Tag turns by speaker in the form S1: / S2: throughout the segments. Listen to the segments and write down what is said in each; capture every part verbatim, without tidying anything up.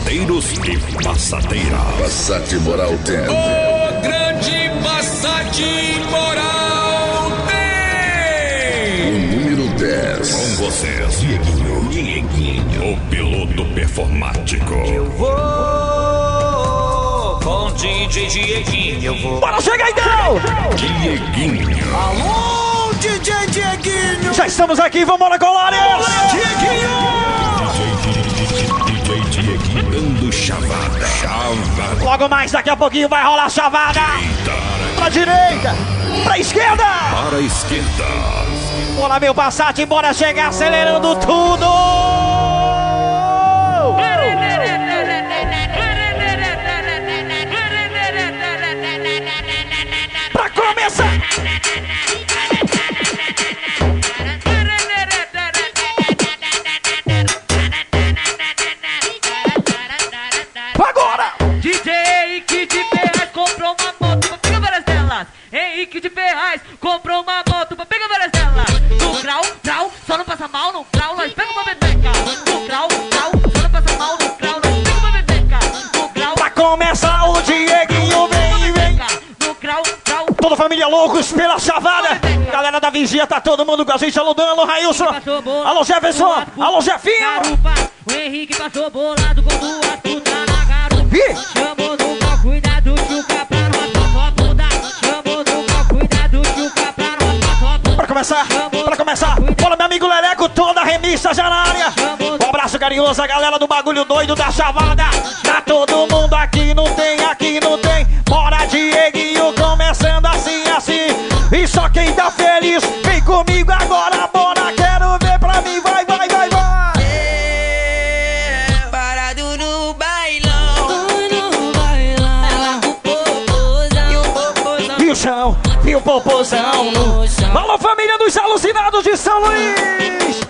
S1: Passateiros e passadeiras.
S2: Passat Moral tem.
S1: O grande Passat Moral tem.
S2: O número dez.
S1: Com vocês, Dieguinho. Dieguinho. O piloto performático.
S3: Eu vou com D J Dieguinho. Eu vou.
S4: Bora, chega então!
S1: Dieguinho.
S3: Alô, D J Dieguinho.
S4: Já estamos aqui, vamos embora, Colares!
S3: Dieguinho.
S1: D J Dieguinho dando chavada. Chavada.
S4: Logo mais, daqui a pouquinho vai rolar chavada. Pra direita, pra esquerda.
S1: Para a esquerda.
S4: Bora, meu Passat, bora chegar acelerando tudo. Pra começar. Agora!
S5: D J Henrique de Ferraz comprou uma moto pra pegar várias delas. Henrique de Ferraz comprou uma moto pra pegar várias delas. No grau, grau, só não passa mal no grau, nós pega uma bebeca. No grau, grau, só não passa mal no grau, nós pega uma bebeca. No grau,
S4: Pra começar o Dieguinho, vem, vem.
S5: no grau, grau.
S4: Toda a família loucos pela chavada. Galera da vigia, tá todo mundo com a gente. Alô, Dan, alô, Railson. Alô, Jefferson. Alô, Jefinho.
S5: Garupa, o Henrique passou bolado com duas putas na garupa.
S4: Ih.
S5: Chamou no mal, cuidado, tchuca, pra nós, só bunda. Chamou no mal, cuidado, tchuca, pra nós, só bunda.
S4: Pra começar, pra começar. Bora, meu amigo Leleco, toda a remissa já na área. Um abraço carinhoso, a galera do bagulho doido da chavada. Tá todo mundo aqui, não tem, aqui não tem. Bora, Dieguinho, começando assim, assim. E só quem tá feliz, vem comigo agora, bora. Quero ver pra mim, vai, vai, vai, vai.
S6: Parado no bailão, no bailão. Ela com o popozão, e o popozão
S4: E o chão, e o popozão no chão. Alô, família dos alucinados de São Luís.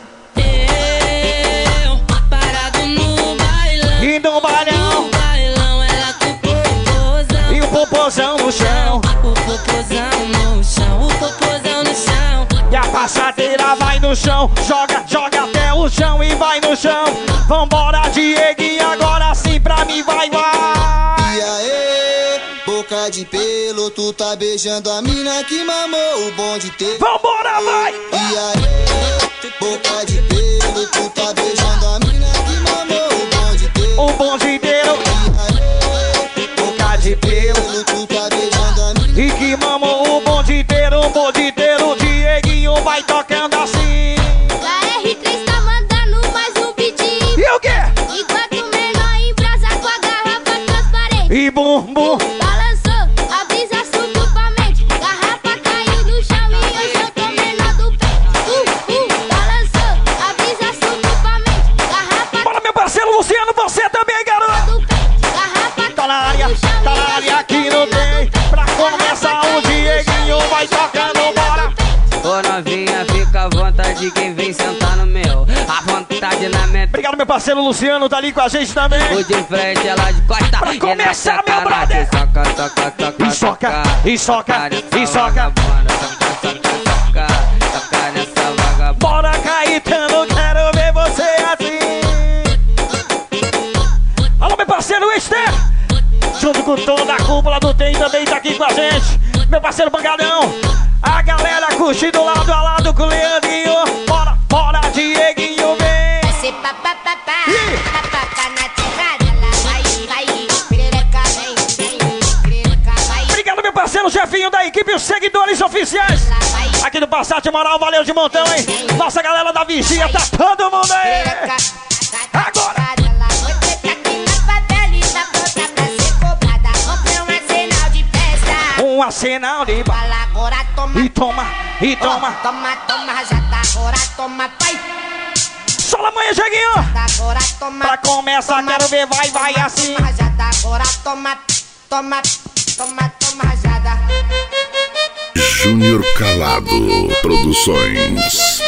S6: Eu, parado no bailão,
S4: E no bailão,
S6: no bailão. Ela com o popozão,
S4: e o popozão no chão.
S6: o popozão no chão, o popozão no chão.
S4: E a passadeira vai no chão, joga, joga até o chão e vai no chão. Vambora, Dieguinho, agora sim pra mim, vai, vai.
S7: E aí, boca de pelo, tu tá beijando a mina que mamou o bonde teu.
S4: Vambora, vai.
S7: E aí, boca de pelo, tu tá beijando a mina que mamou o bonde teu.
S4: O bonde inteiro,
S7: E aí, boca de pelo, tu tá beijando a mina.
S4: e que mamou o bonde inteiro, o bonde inteiro. Dieguinho vai tocando assim.
S8: A R três tá mandando mais um pedido.
S4: E o quê?
S8: Enquanto menor embrasa com a garrafa transparente.
S4: E bum, bum.
S8: Balançou, avisa subitamente. Garrafa caiu no chão e hoje eu tô menor do pé. Uh, uh, balançou, avisa subitamente. Garrafa
S4: Bora, meu parceiro Luciano, você também, garoto.
S8: do pé. Garrafa
S4: Tá na área,
S8: no chão
S4: tá
S8: e
S4: na
S8: hoje
S4: área,
S8: eu
S4: aqui
S8: tô
S4: não
S8: menor
S4: tem.
S8: do pé.
S4: Pra começar o Dieguinho vai tocando, bora.
S6: Ô novinha, fica à vontade, quem vem sentar no meu. À vontade na mente.
S4: Obrigado, meu parceiro Luciano, tá ali com a gente também.
S6: O de frente, ela de costa.
S4: Pra
S6: E
S4: começar,
S6: nessa
S4: meu
S6: cara
S4: brother.
S6: de soca, soca, soca,
S4: E soca, e soca,
S6: nessa
S4: e soca.
S6: vagabunda. Soca, soca, soca, soca nessa vagabunda.
S4: Bora, Caetano, quero ver você assim. Alô, meu parceiro Esther. Junto com toda a cúpula do Tem também tá aqui com a gente. Meu parceiro Bangadão. A galera curtindo lado a lado com o Leandrinho. Bora, bora, Dieguinho, vem.
S8: Vai ser papapá,
S4: Ih.
S8: papapá na terrada. Ela vai, vai, perereca, vem, vem, perereca, vai.
S4: Obrigado, meu parceiro Jefinho da equipe, os seguidores oficiais. Aqui do Passat Moral, valeu de montão, hein? Nossa galera da vigia, tá todo mundo aí. Agora.
S8: Ela você tá aqui na favela e tá pronta pra ser cobrada. Comprei um arsenal de festa.
S4: Um arsenal de bala.
S8: Fala agora, toma.
S4: E toma, e toma.
S8: Toma, toma, já tá agora, toma, pai.
S4: Só na manhã, Jeguinho.
S8: Tá agora, toma.
S4: Pra começar,
S8: toma,
S4: quero ver, vai, vai
S8: toma,
S4: assim.
S8: Toma, já tá agora, toma, toma, toma, toma, rajada.
S2: Júnior Calado Produções.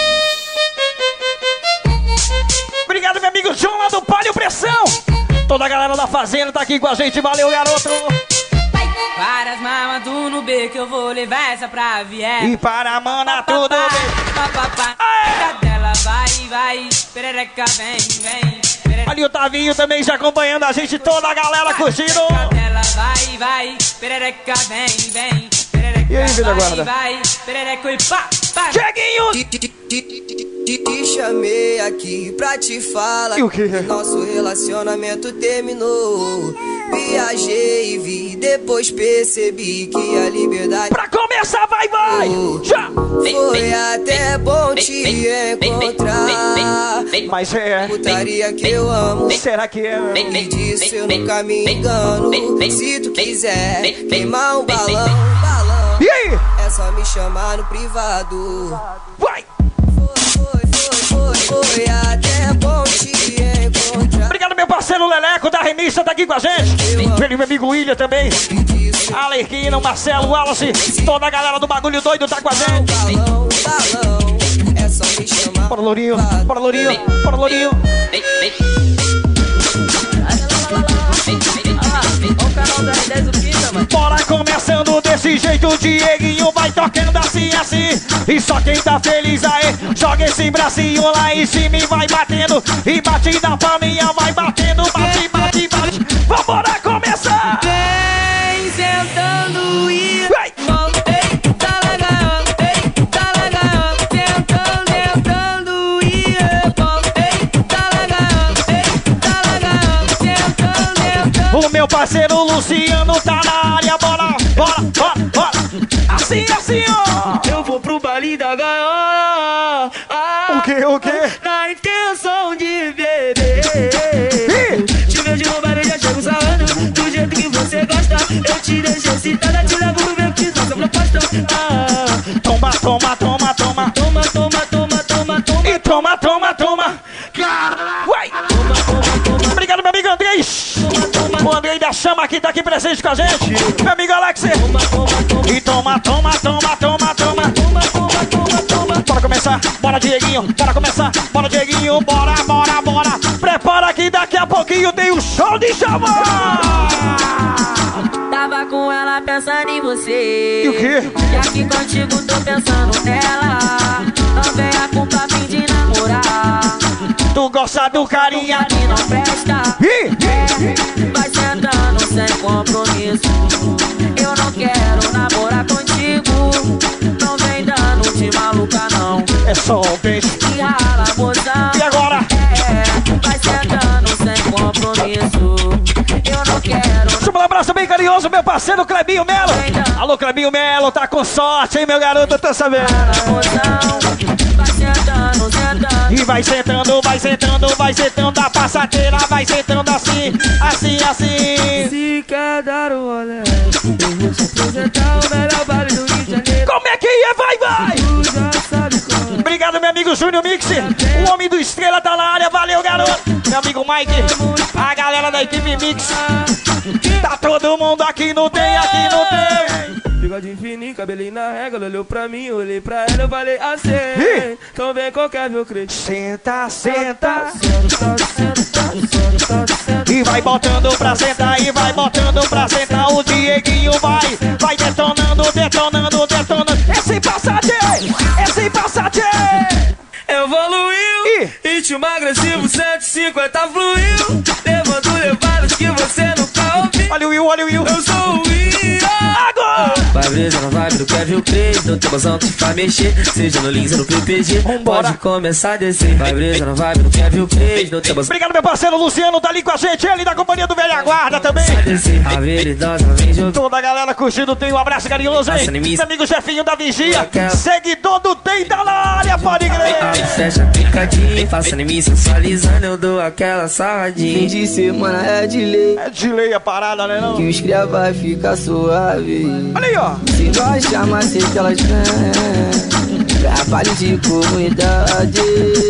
S4: Obrigado, meu amigo John lá do Palio Pressão. Toda a galera da fazenda tá aqui com a gente, valeu, garoto.
S6: Várias mamas do no B que eu vou levar essa pra vier.
S4: E para a mana tudo bem.
S6: Papapá, dela vai, vai, perereca vem, vem.
S4: Ali o Tavinho também já acompanhando a gente, toda a galera curtindo.
S6: Ela vai, vai, perereca, vem, vem. Perereca,
S4: E aí, vida guarda?
S6: vai, vai, perereca e pá, pá.
S4: Cheguinho!
S7: Te, te, te, te, te chamei aqui pra te falar
S4: E o quê?
S7: que nosso relacionamento terminou. Viajei e vi, depois percebi que a liberdade
S4: Pra começar, vai, vai! Já!
S7: foi até bom te encontrar.
S4: Mas é,
S7: Putaria que eu amo,
S4: será que é?
S7: e disso eu nunca me engano. Se tu quiser queimar um balão, balão,
S4: E aí?
S7: é só me chamar no privado.
S4: Vai!
S7: Foi, foi, foi, foi até bom te encontrar.
S4: Obrigado, meu parceiro Leleco da Remissa, tá aqui com a gente. Ele, meu amigo William também. Alerquina, o Marcelo, o Wallace, toda a galera do Bagulho Doido tá com a gente.
S7: Balão, balão, é só me chamar.
S4: Bora, Lourinho, bora, Lourinho, bora, Lourinho. Bora começando desse jeito, o Dieguinho vai tocando assim, assim. E só quem tá feliz aí, joga esse bracinho lá em cima e vai batendo. E bate na palminha, vai batendo, bate, bate, bate. Vambora começar!
S6: Vem sentando e
S4: Vai!
S6: voltei, tá legal, ei, tá legal. Sentando, sentando e voltei, tá legal, ei, tá legal. Sentando, sentando.
S4: O meu parceiro Luciano tá na área, bora, bora, bora, bora. Assim, assim, ó.
S6: Eu vou pro baile da gaiola. Ah,
S4: O que, o que?
S6: na intenção de beber.
S4: Ih!
S6: Te vejo no baile, já chego sarrando do jeito que você gosta. Eu te deixo excitada, te levo no meu que nossa proposta. Ah,
S4: Toma, toma, toma, toma.
S6: toma, toma, toma, toma, toma.
S4: E toma, toma, toma. Vai! Obrigado, meu amigo Andrei. O Andrei da Chama aqui tá aqui presente com a gente. Meu amigo Alex. E toma, toma, toma, toma, toma. Bora começar, bora Dieguinho, bora começar, bora Dieguinho, bora, bora, bora. Prepara que daqui a pouquinho tem um show de chama.
S6: Tava com ela pensando em você.
S4: E o quê?
S6: E aqui contigo tô pensando nela. Não venha com papinho de namorar.
S4: Tu gosta do carinha?
S6: Que não presta.
S4: Ih!
S6: Vai sentando sem compromisso. Eu não quero namorar contigo. Não vem dando de maluca não.
S4: É só um beijo.
S6: E rala mozão.
S4: E agora?
S6: É, vai sentando sem compromisso. Eu não quero.
S4: Deixa eu mandar um abraço bem carinhoso, meu parceiro Clebinho Melo. Alô, Clebinho Melo, tá com sorte, hein, meu garoto? Eu tô sabendo.
S6: Vai sentando, sentando.
S4: E vai sentando, vai sentando, vai sentando a passadeira, vai sentando assim, assim, assim.
S6: Se quer dar o rolê, eu vou te apresentar o melhor baile do Rio de Janeiro.
S4: Como é que é? Vai, vai!
S6: Tu já sabe como.
S4: Obrigado, meu amigo Júnior Mix. O homem do Estrela tá na área, valeu, garoto. Meu amigo Mike, a galera da equipe Mix. Tá todo mundo aqui, não tem, aqui não tem.
S6: Bigode fininho, cabelinho na régua, ela olhou pra mim, olhei pra ela, eu falei assim.
S4: Ih.
S6: Então vem qualquer meu crente.
S4: Senta, senta.
S6: Senta, senta, senta, senta.
S4: E vai botando pra sentar, e vai botando pra sentar. O Dieguinho vai, vai detonando, detonando, detonando. Esse passageiro, esse passageiro.
S6: Evoluiu,
S4: Ih.
S6: ritmo agressivo, cento e cinquenta fluiu. Levando levadas que você nunca ouviu.
S4: Olha o Will, olha o Will.
S6: Eu sou o Will.
S4: Agora!
S6: Vai brisa na vibe do Kevin Craig. Não tem emoção que te faz mexer. Seja no Lins ou no P P G.
S4: Vambora.
S6: Pode começar a descer. Vai brisa na vibe do Kevin Craig. Não tem emoção
S4: Obrigado, meu parceiro Luciano, tá ali com a gente. Ele da companhia do Velha Guarda também.
S6: a descer. A veridosa vem jogar.
S4: Toda a galera curtindo, tem um abraço carinhoso, hein?
S6: Passa em mim.
S4: Meu amigo Jefinho da Vigia. Seguidor do Tem da área, pode
S6: Aí
S4: crer.
S6: fecha picadinho. Passa em mim sensualizando. Eu dou aquela sarradinha.
S7: Fim de semana é de lei,
S4: É de lei a parada, né não?
S7: que os cria vai ficar suave.
S4: Olha aí, ó.
S7: Se nós chamar, sei que elas vêm. Trabalho de comunidade.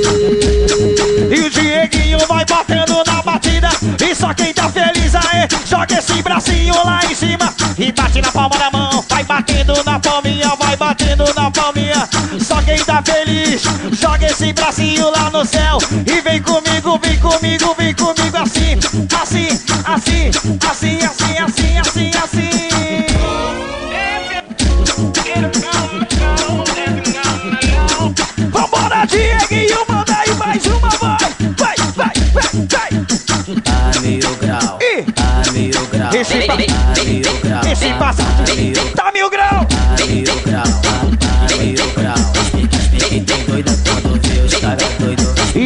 S4: E o Dieguinho vai batendo na batida. E só quem tá feliz aí, joga esse bracinho lá em cima. E bate na palma da mão, vai batendo na palminha, vai batendo na palminha. Só quem tá feliz, joga esse bracinho lá no céu. E vem comigo, vem comigo, vem comigo assim, assim, assim, assim, assim, assim, assim, assim. Vambora, Dieguinho, manda aí mais uma, vai, vai, vai, vai, vai.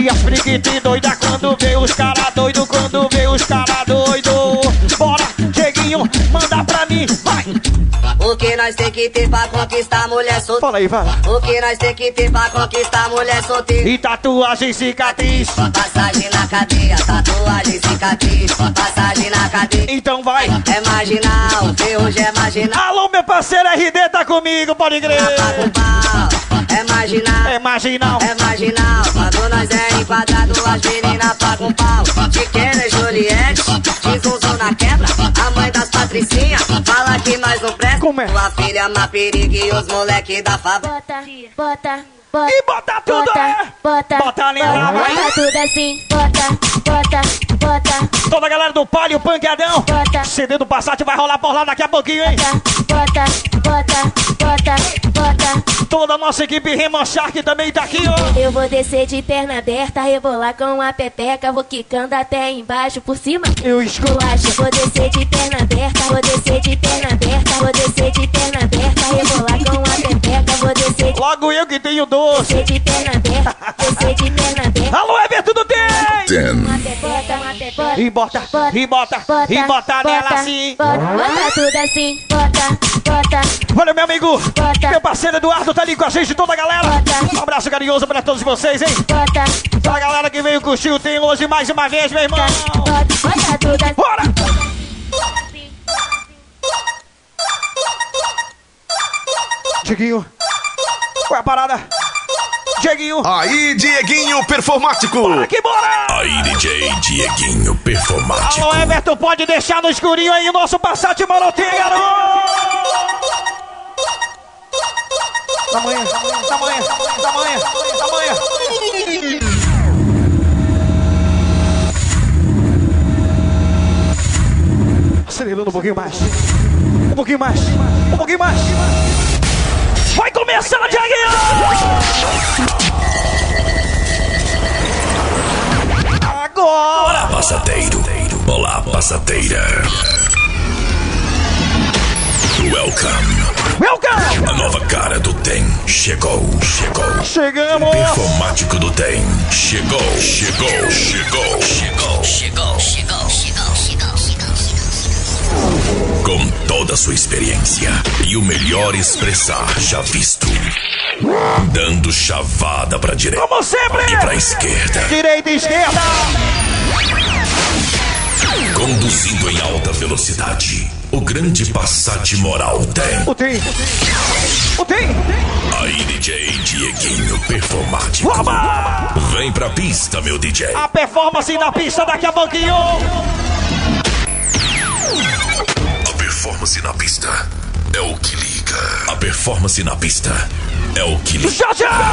S4: E as friquitas doida quando vê os cara doido, quando vê os cara doido. Bora, Dieguinho, manda pra mim, vai!
S7: O que nós tem que ter pra conquistar mulher solteira?
S4: Fala aí, vai.
S7: O que nós tem que ter pra conquistar mulher solteira?
S4: E tatuagem cicatriz.
S7: Passagem na cadeia, tatuagem, cicatriz. Passagem na cadeia.
S4: Então vai.
S7: É marginal, hoje é marginal.
S4: Alô, meu parceiro R D tá comigo, pode crer.
S7: Paga um pau, é marginal.
S4: É marginal.
S7: É marginal. Quando nós é enquadrado, as meninas pagam um pau. De Kenner, Juliette, de Zunzum na quebra. A mãe das patricinhas fala que nós não presta.
S4: Como é?
S7: Tua filha é uma periga e os moleque da favela.
S8: Bota, bota, bota.
S4: E bota tudo,
S8: bota,
S4: é?
S8: bota,
S4: Bota ali lá, vai.
S8: bota tudo assim, bota, bota, bota,
S4: Toda a galera do Palio, Pancadão.
S8: Bota.
S4: C D do Passat vai rolar por lá daqui a pouquinho, hein?
S8: bota, bota, bota, bota.
S4: Toda a nossa equipe Reman Shark também tá aqui, ó.
S8: Eu vou descer de perna aberta, rebolar com a pepeca, vou quicando até embaixo, por cima.
S4: Eu escuto.
S8: Bolacha, vou descer de perna aberta, vou descer de perna aberta, vou descer de perna aberta, rebolar com a pepeca, vou descer de,
S4: Logo eu que tenho doce.
S8: descer de perna aberta, descer de perna aberta.
S4: Alô, Everton do Tem!
S2: Ten,
S8: Uma pepeca, uma pepeca.
S4: E bota, e bota, e bota nela assim.
S8: Bota, bota tudo assim, bota, bota.
S4: Olha, meu amigo,
S8: Bota.
S4: meu parceiro Eduardo tá ali com a gente, toda a galera.
S8: Bota.
S4: Um abraço carinhoso pra todos vocês, hein?
S8: Bota,
S4: Toda a galera que veio curtir o Tem hoje mais uma vez, meu irmão.
S8: bota, bota tudo assim.
S4: Bora! Dieguinho, qual é a parada? Dieguinho,
S1: Aí, Dieguinho Performático.
S4: bora que bora!
S1: Aí, D J Dieguinho Performático.
S4: Alô, Everton, pode deixar no escurinho aí o nosso Passat Morotinho, garoto! Tamanha, tamanha, tamanha, tamanha. Acelerando um pouquinho mais. Um pouquinho mais. Um pouquinho mais. Vai começar, Dieguinho! Agora!
S1: Olá, passateiro. Olá, passateira. Welcome.
S4: Welcome!
S1: A nova cara do Tem chegou, chegou.
S4: Chegamos!
S1: Performático do Tem chegou, chegou, chegou, chegou, chegou, chegou, chegou, chegou, chegou. Com toda a sua experiência e o melhor expressar já visto. Dando chavada pra direita
S4: Como sempre!
S1: e pra esquerda.
S4: Direita e esquerda!
S1: Conduzindo em alta velocidade. O grande Passat Moral Tem.
S4: O tem! O tem!
S1: Aí, D J Dieguinho Performático.
S4: Vamos!
S1: Vem pra pista, meu D J.
S4: A performance na pista daqui a pouquinho!
S1: A performance na pista é o que liga. A performance na pista é o que liga.
S4: Já, já!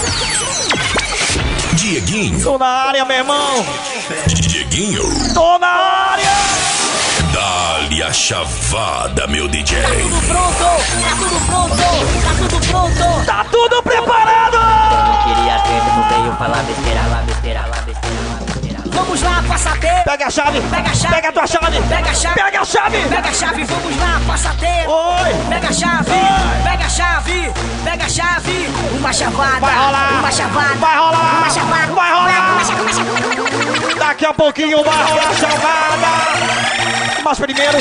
S1: Dieguinho,
S4: Tô na área, meu irmão!
S1: Dieguinho,
S4: Tô na área!
S1: dá-lhe a chavada, meu D J.
S6: Pronto, tá tudo pronto, tá tudo pronto.
S4: Tá tudo preparado!
S6: Queria ver, não veio falar besteira lá, besteira lá, besteira lá, besteira lá. Vamos lá, passateiro.
S4: Pega a chave!
S6: Pega a chave.
S4: Pega a tua chave!
S6: Pega a chave.
S4: Pega a chave!
S6: Pega a chave, vamos lá, passateiro.
S4: Oi!
S6: Pega a chave, pega a chave, pega a chave. Uma chavada,
S4: Vai rolar!
S6: uma chavada,
S4: Vai rolar!
S6: uma chavada,
S4: Vai rolar!
S6: uma chavada, uma chavada.
S4: Daqui a pouquinho vai rolar a chavada! Mas primeiro...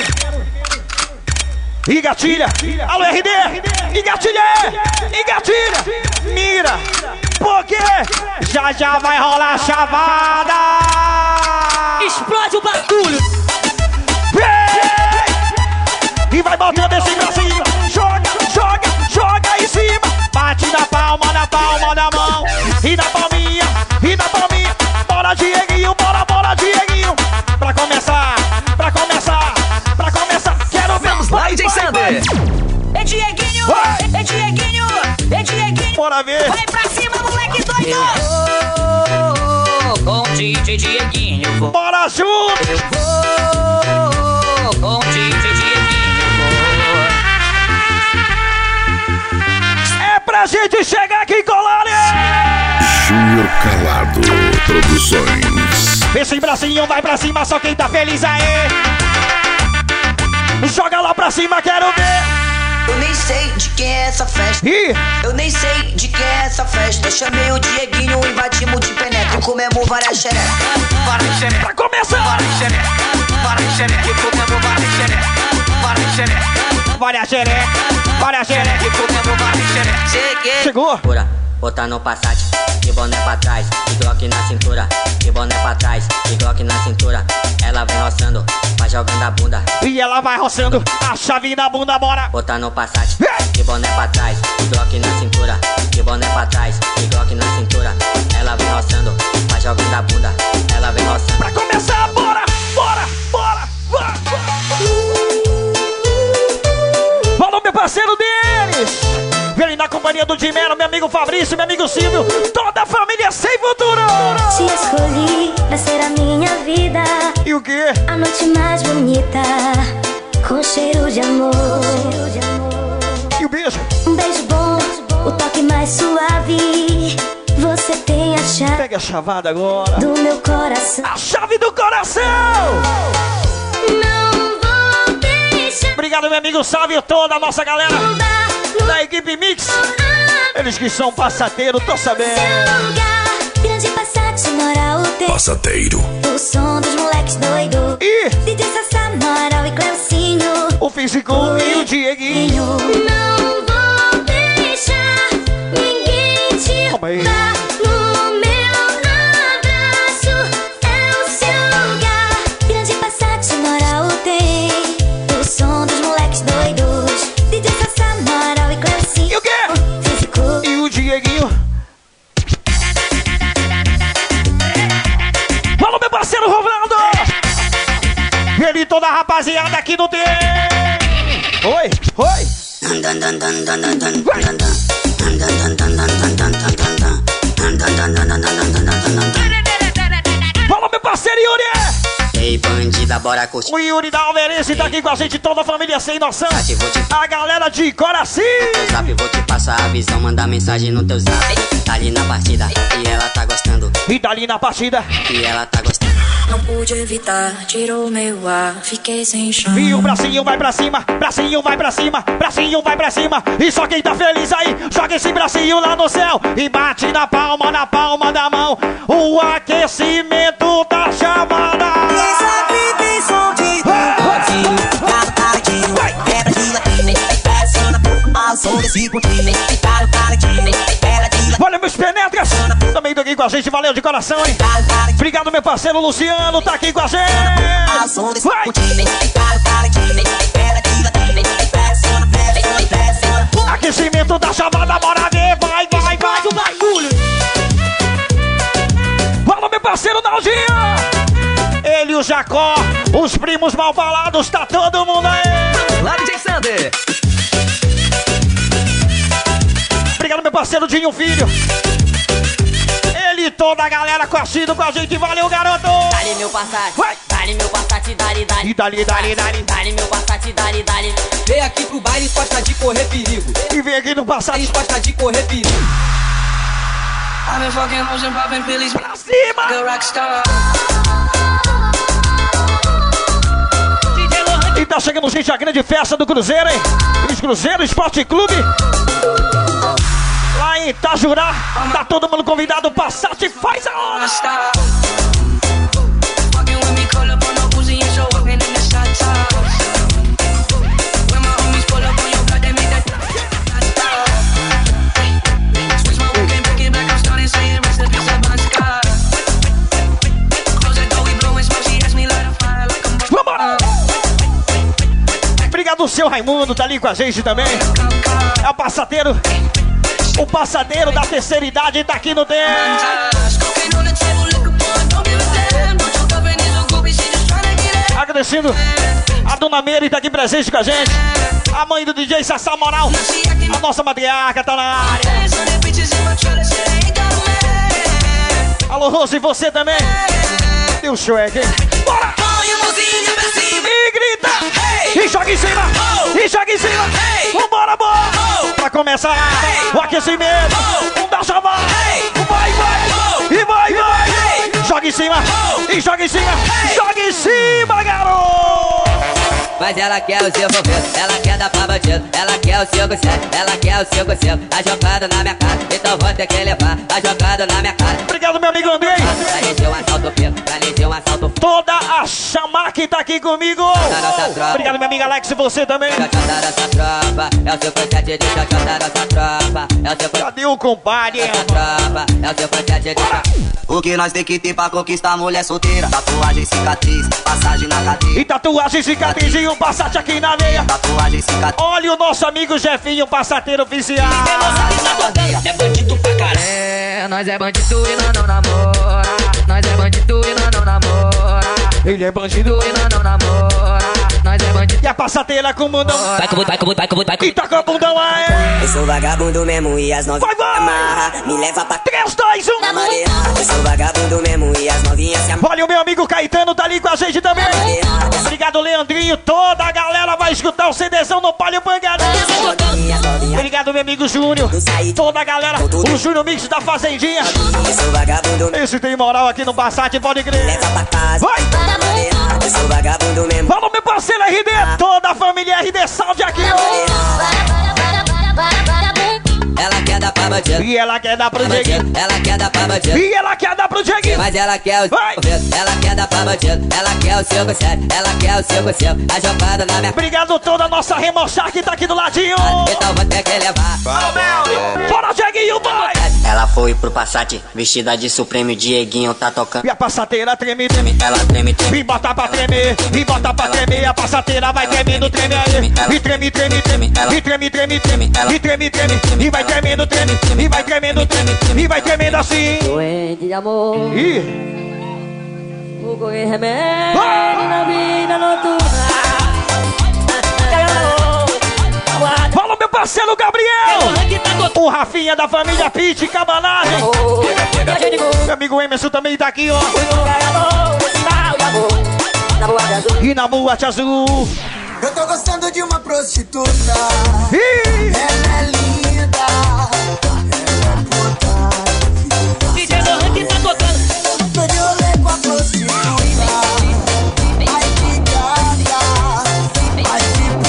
S4: Engatilha! Alô, R D! Engatilha! Engatilha! Mira! Porque já já vai rolar a chavada!
S6: Explode o bagulho.
S4: Vem! E vai botando esse bracinho! Joga, joga, joga em cima! Bate na palma, na palma da mão! E na palminha, e na palminha! Bora, Dieguinho! Bora, bora, Dieguinho! Pra começar, pra começar, pra começar! Quero ver! Vamos
S6: Vai, D J Sander. É Dieguinho,
S4: Vai.
S6: é Dieguinho, é Dieguinho.
S4: Bora ver!
S6: Vai pra cima, moleque doido. Eu vou com D J Dieguinho, vou.
S4: Bora junto!
S6: Eu vou com D J Dieguinho, vou.
S4: É pra gente chegar aqui, Colônia!
S2: Júnior Calado Produções.
S4: Esse bracinho vai pra cima, só quem tá feliz aí! Joga lá pra cima, quero ver!
S7: Eu nem sei de quem é essa festa.
S4: Ih!
S7: Eu nem sei de quem é essa festa. Chamei o Dieguinho, invadimos de penetra. e comemos várias xerecas. Várias xerecas.
S4: Pra começar.
S7: Várias xerecas. Várias xerecas e comemos várias xerecas. Várias xerecas.
S4: Várias xerecas. Várias xerecas
S7: e comemos várias xerecas. Cheguei.
S4: Chegou.
S9: Pura, botar no Passat, e boné pra trás, e Glock na cintura, e boné pra trás, e Glock na cintura. Ela vem roçando, vai jogando a bunda.
S4: E ela vai roçando a chave na bunda, bora.
S9: Botar no Passat, e boné pra trás, e Glock na cintura, e boné pra trás, e Glock na cintura. Ela vem roçando, vai jogando a bunda. Ela vem roçando.
S4: Pra começar, bora, bora, bora, bora. Falou, meu parceiro deles. Vem na companhia do Dimero, meu amigo Fabrício, meu amigo Silvio. Toda a família sem futuro.
S8: Te escolhi pra ser a minha vida.
S4: E o quê?
S8: A noite mais bonita, com cheiro de amor.
S4: E o beijo?
S8: Um beijo bom, o toque mais suave. Você tem a chave.
S4: Pega a chavada agora.
S8: Do meu coração.
S4: A chave do coração.
S8: Não vou deixar.
S4: Obrigado, meu amigo Salve, toda a nossa galera da equipe Mix. Eles que são passateiros, tô sabendo.
S8: Seu lugar, grande Passat, sonora o teu.
S1: Passateiro.
S8: O som dos moleques doidos.
S4: E
S8: D J Sassá, Moral e Cleucinho.
S4: o físico e o Dieguinho.
S8: Não vou deixar ninguém te roubar. No meu abraço é o seu lugar. Grande Passat, Moral o tem. O som dos moleques doidos. D J Sassá, Moral e Cleucinho.
S4: E o quê?
S8: Físico
S4: E o Dieguinho. Fala, meu parceiro Ronaldo. Ele e toda a rapaziada aqui no tem. Oi, oi. Fala, meu parceiro Yuri.
S9: Ei, bandida, bora curtir.
S4: O Yuri da Alverense tá aqui com a gente, toda a família sem noção. A galera de Coraci.
S9: No zap, vou te passar a visão, mandar mensagem no teu zap. Tá ali na partida e ela tá gostando.
S4: E dali na partida.
S9: E ela tá gostando.
S10: Não pude evitar, tirou meu ar, fiquei sem chão.
S4: E o bracinho vai pra cima, bracinho vai pra cima, bracinho vai pra cima. E só quem tá feliz aí, joga esse bracinho lá no céu. E bate na palma, na palma da mão. O aquecimento da chamada.
S6: Isso aqui tem som de paradinho, cada paradinho, quebra de latinha, pressiona ao som desse pontinho, cada paradinho, quebra de latinha.
S4: Olha, meus penetras, também tô aqui com a gente, valeu de coração, hein? Obrigado, meu parceiro Luciano, tá aqui com a gente. Vai! Aquecimento da chamada, bora ver, vai, vai, vai, do bagulho. Fala, meu parceiro Naldinho. Ele e o Jacó, os primos mal falados, tá todo mundo aí.
S3: Lá, D J Sander.
S4: Obrigado, meu parceiro Dinho Filho. Ele e toda a galera curtindo com a gente, valeu, garoto.
S9: Dali meu Passat,
S4: vai.
S9: Dali meu Passat, dali, dali.
S4: E dali, dali, dali.
S9: Dali meu Passat, dali, dali.
S6: Vem aqui pro baile, gosta de correr perigo.
S4: E vem aqui no passado.
S6: Gosta de correr perigo.
S10: I've been fucking hoes and popping pillies,
S4: Pra cima.
S10: like a rockstar.
S4: E tá chegando, gente, a grande festa do Cruzeiro, hein? Cruzeiro Esporte Clube. Lá em Itajurá. Tá todo mundo convidado. Passat, faz a hora.
S10: Rockstar. Fucking with me, call up on no Uzi and show up in the shot top. When my homies pull up on your block, they make that stop. Switch my whip and pick it back, I'm starting saying rest in peace, a Bon Scott. Close that door, we blowing smoke, she asked me light a fire like a
S4: Vambora! Obrigado, seu Raimundo, tá ali com a gente também. É o passadeiro. O passadeiro da terceira idade tá aqui no tempo. Agradecendo a dona Meire, tá aqui presente com a gente. A mãe do D J Sassá Moral. A nossa matriarca tá na área. Alô, Rose, e você também? Deu Shrek, hein? Bora! E grita! E joga em cima! E joga em cima! Vambora, bora! Pra começar o aquecimento! Um dá chamada! Vai, vai! E vai, vai! Joga em cima! E joga em cima! Joga em cima, garoto!
S9: Mas ela quer o seu foguete, ela quer dar pra bandido, ela quer o cinco sete, ela quer o cinco cinco. Tá jogando na minha cara, então vou ter que levar. Tá jogando na minha cara.
S4: Obrigado, meu amigo Andrei. da Chamar que tá aqui comigo. Obrigado, minha amiga Alex, e você também. Cadê o compadre?
S7: O que nós tem que ter pra conquistar a mulher solteira? Tatuagem, cicatriz, passagem na cadeia.
S4: E tatuagem, cicatriz e um Passat aqui na meia.
S7: Tatuagem, cicatriz.
S4: Olha o nosso amigo Jefinho, passateiro oficial.
S10: É bandido pra caralho.
S6: É, nós é bandido e nós não namora. Nós é bandido e nós não namora.
S4: Ele é bandido
S6: E nós não namora. Nós é bandido.
S4: e a passateira com o mundão.
S10: Vai com vai com vai com vai com.
S4: E tá com o bundão aí.
S7: Eu sou vagabundo mesmo e as novinhas
S4: Vai, vai.
S7: amarra. Me leva pra
S4: três, dois, um.
S7: mareia. Eu sou vagabundo mesmo e as novinhas se amarram.
S4: Olha o meu amigo Caetano, tá ali com a gente também. Obrigado, Leandrinho. Toda a galera vai escutar o CDzão no Palio Pangarão. Obrigado, meu amigo Júnior. Toda a galera, o Júnior Mix da Fazendinha.
S7: Eu sou vagabundo mesmo.
S4: Esse tem moral aqui no Passat, pode crer.
S7: Leva pra casa.
S4: Vai!
S7: Eu sou vagabundo mesmo.
S4: Fala, meu parceiro R D. Toda a família R D, salve aqui, ó.
S7: Ela quer dar pra bandido.
S4: E ela quer dar pro Dieguinho.
S7: Ela quer dar pra bandido.
S4: E ela quer dar pro Dieguinho.
S7: Mas ela quer o
S4: Vai.
S7: ela quer dar pra bandido. Ela quer o cinco sete. Ela quer o cinco cinco. A jogada na minha.
S4: Obrigado toda a nossa remochar que tá aqui do ladinho.
S7: Então vou ter que levar.
S4: Bora, Dieguinho, vai!
S9: Ela foi pro Passat, vestida de Supremo, Dieguinho tá tocando.
S4: E a passateira treme, treme.
S9: Ela treme, treme.
S4: E bota pra tremer, e bota pra tremer. A passateira vai tremendo, treme aí. E treme, treme, treme. E treme, treme, treme. E treme, treme. E vai tremendo, treme. E vai tremendo, treme. E vai tremendo assim.
S6: Doente de amor.
S4: Ih!
S6: Vou correr remédio
S4: Ah!
S6: na vida noturna.
S4: Fala, meu parceiro Gabriel! O Rafinha da família Pitt, cabanagem. Meu amigo Emerson também tá aqui, ó. E na boate azul.
S3: Eu tô gostando de uma prostituta.
S4: Ih!
S3: Ela é linda. Ela é puta.
S10: D J Lohan que tá tocando.
S3: Tô de rolê com a prostituta. Ai que gata. Ai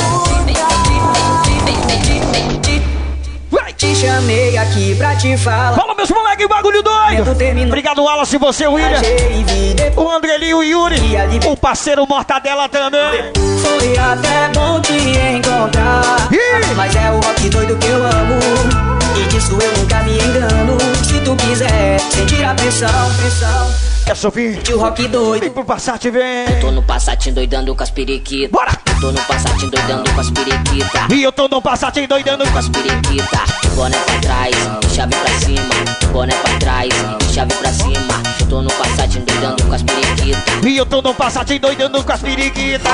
S3: que puta.
S4: Vai!
S6: Te chamei aqui pra te falar.
S4: Fala, meus moleques, bagulho doido! Obrigado, Wallace, você, William. O Andrelinho, o Yuri. O parceiro Mortadela também.
S6: Foi até bom te encontrar.
S4: Ih!
S6: Mas é o rock doido que eu amo. E disso eu nunca me engano. Se tu quiser sentir a pressão, pressão.
S4: É, Sofia.
S6: De o rock
S4: Vem
S6: doido.
S4: pro Passat, vem.
S9: Tô no Passatinho doidando com as periquitas.
S4: Bora!
S9: Tô no Passatinho doidando com as periquitas.
S4: E eu tô no Passat doidando com as...
S9: Periquita, boné pra trás, chave pra cima, boné pra trás, chave pra cima. Eu tô no Passat doidando com as periquitas.
S4: E eu tô no Passat doidando com as periquitas.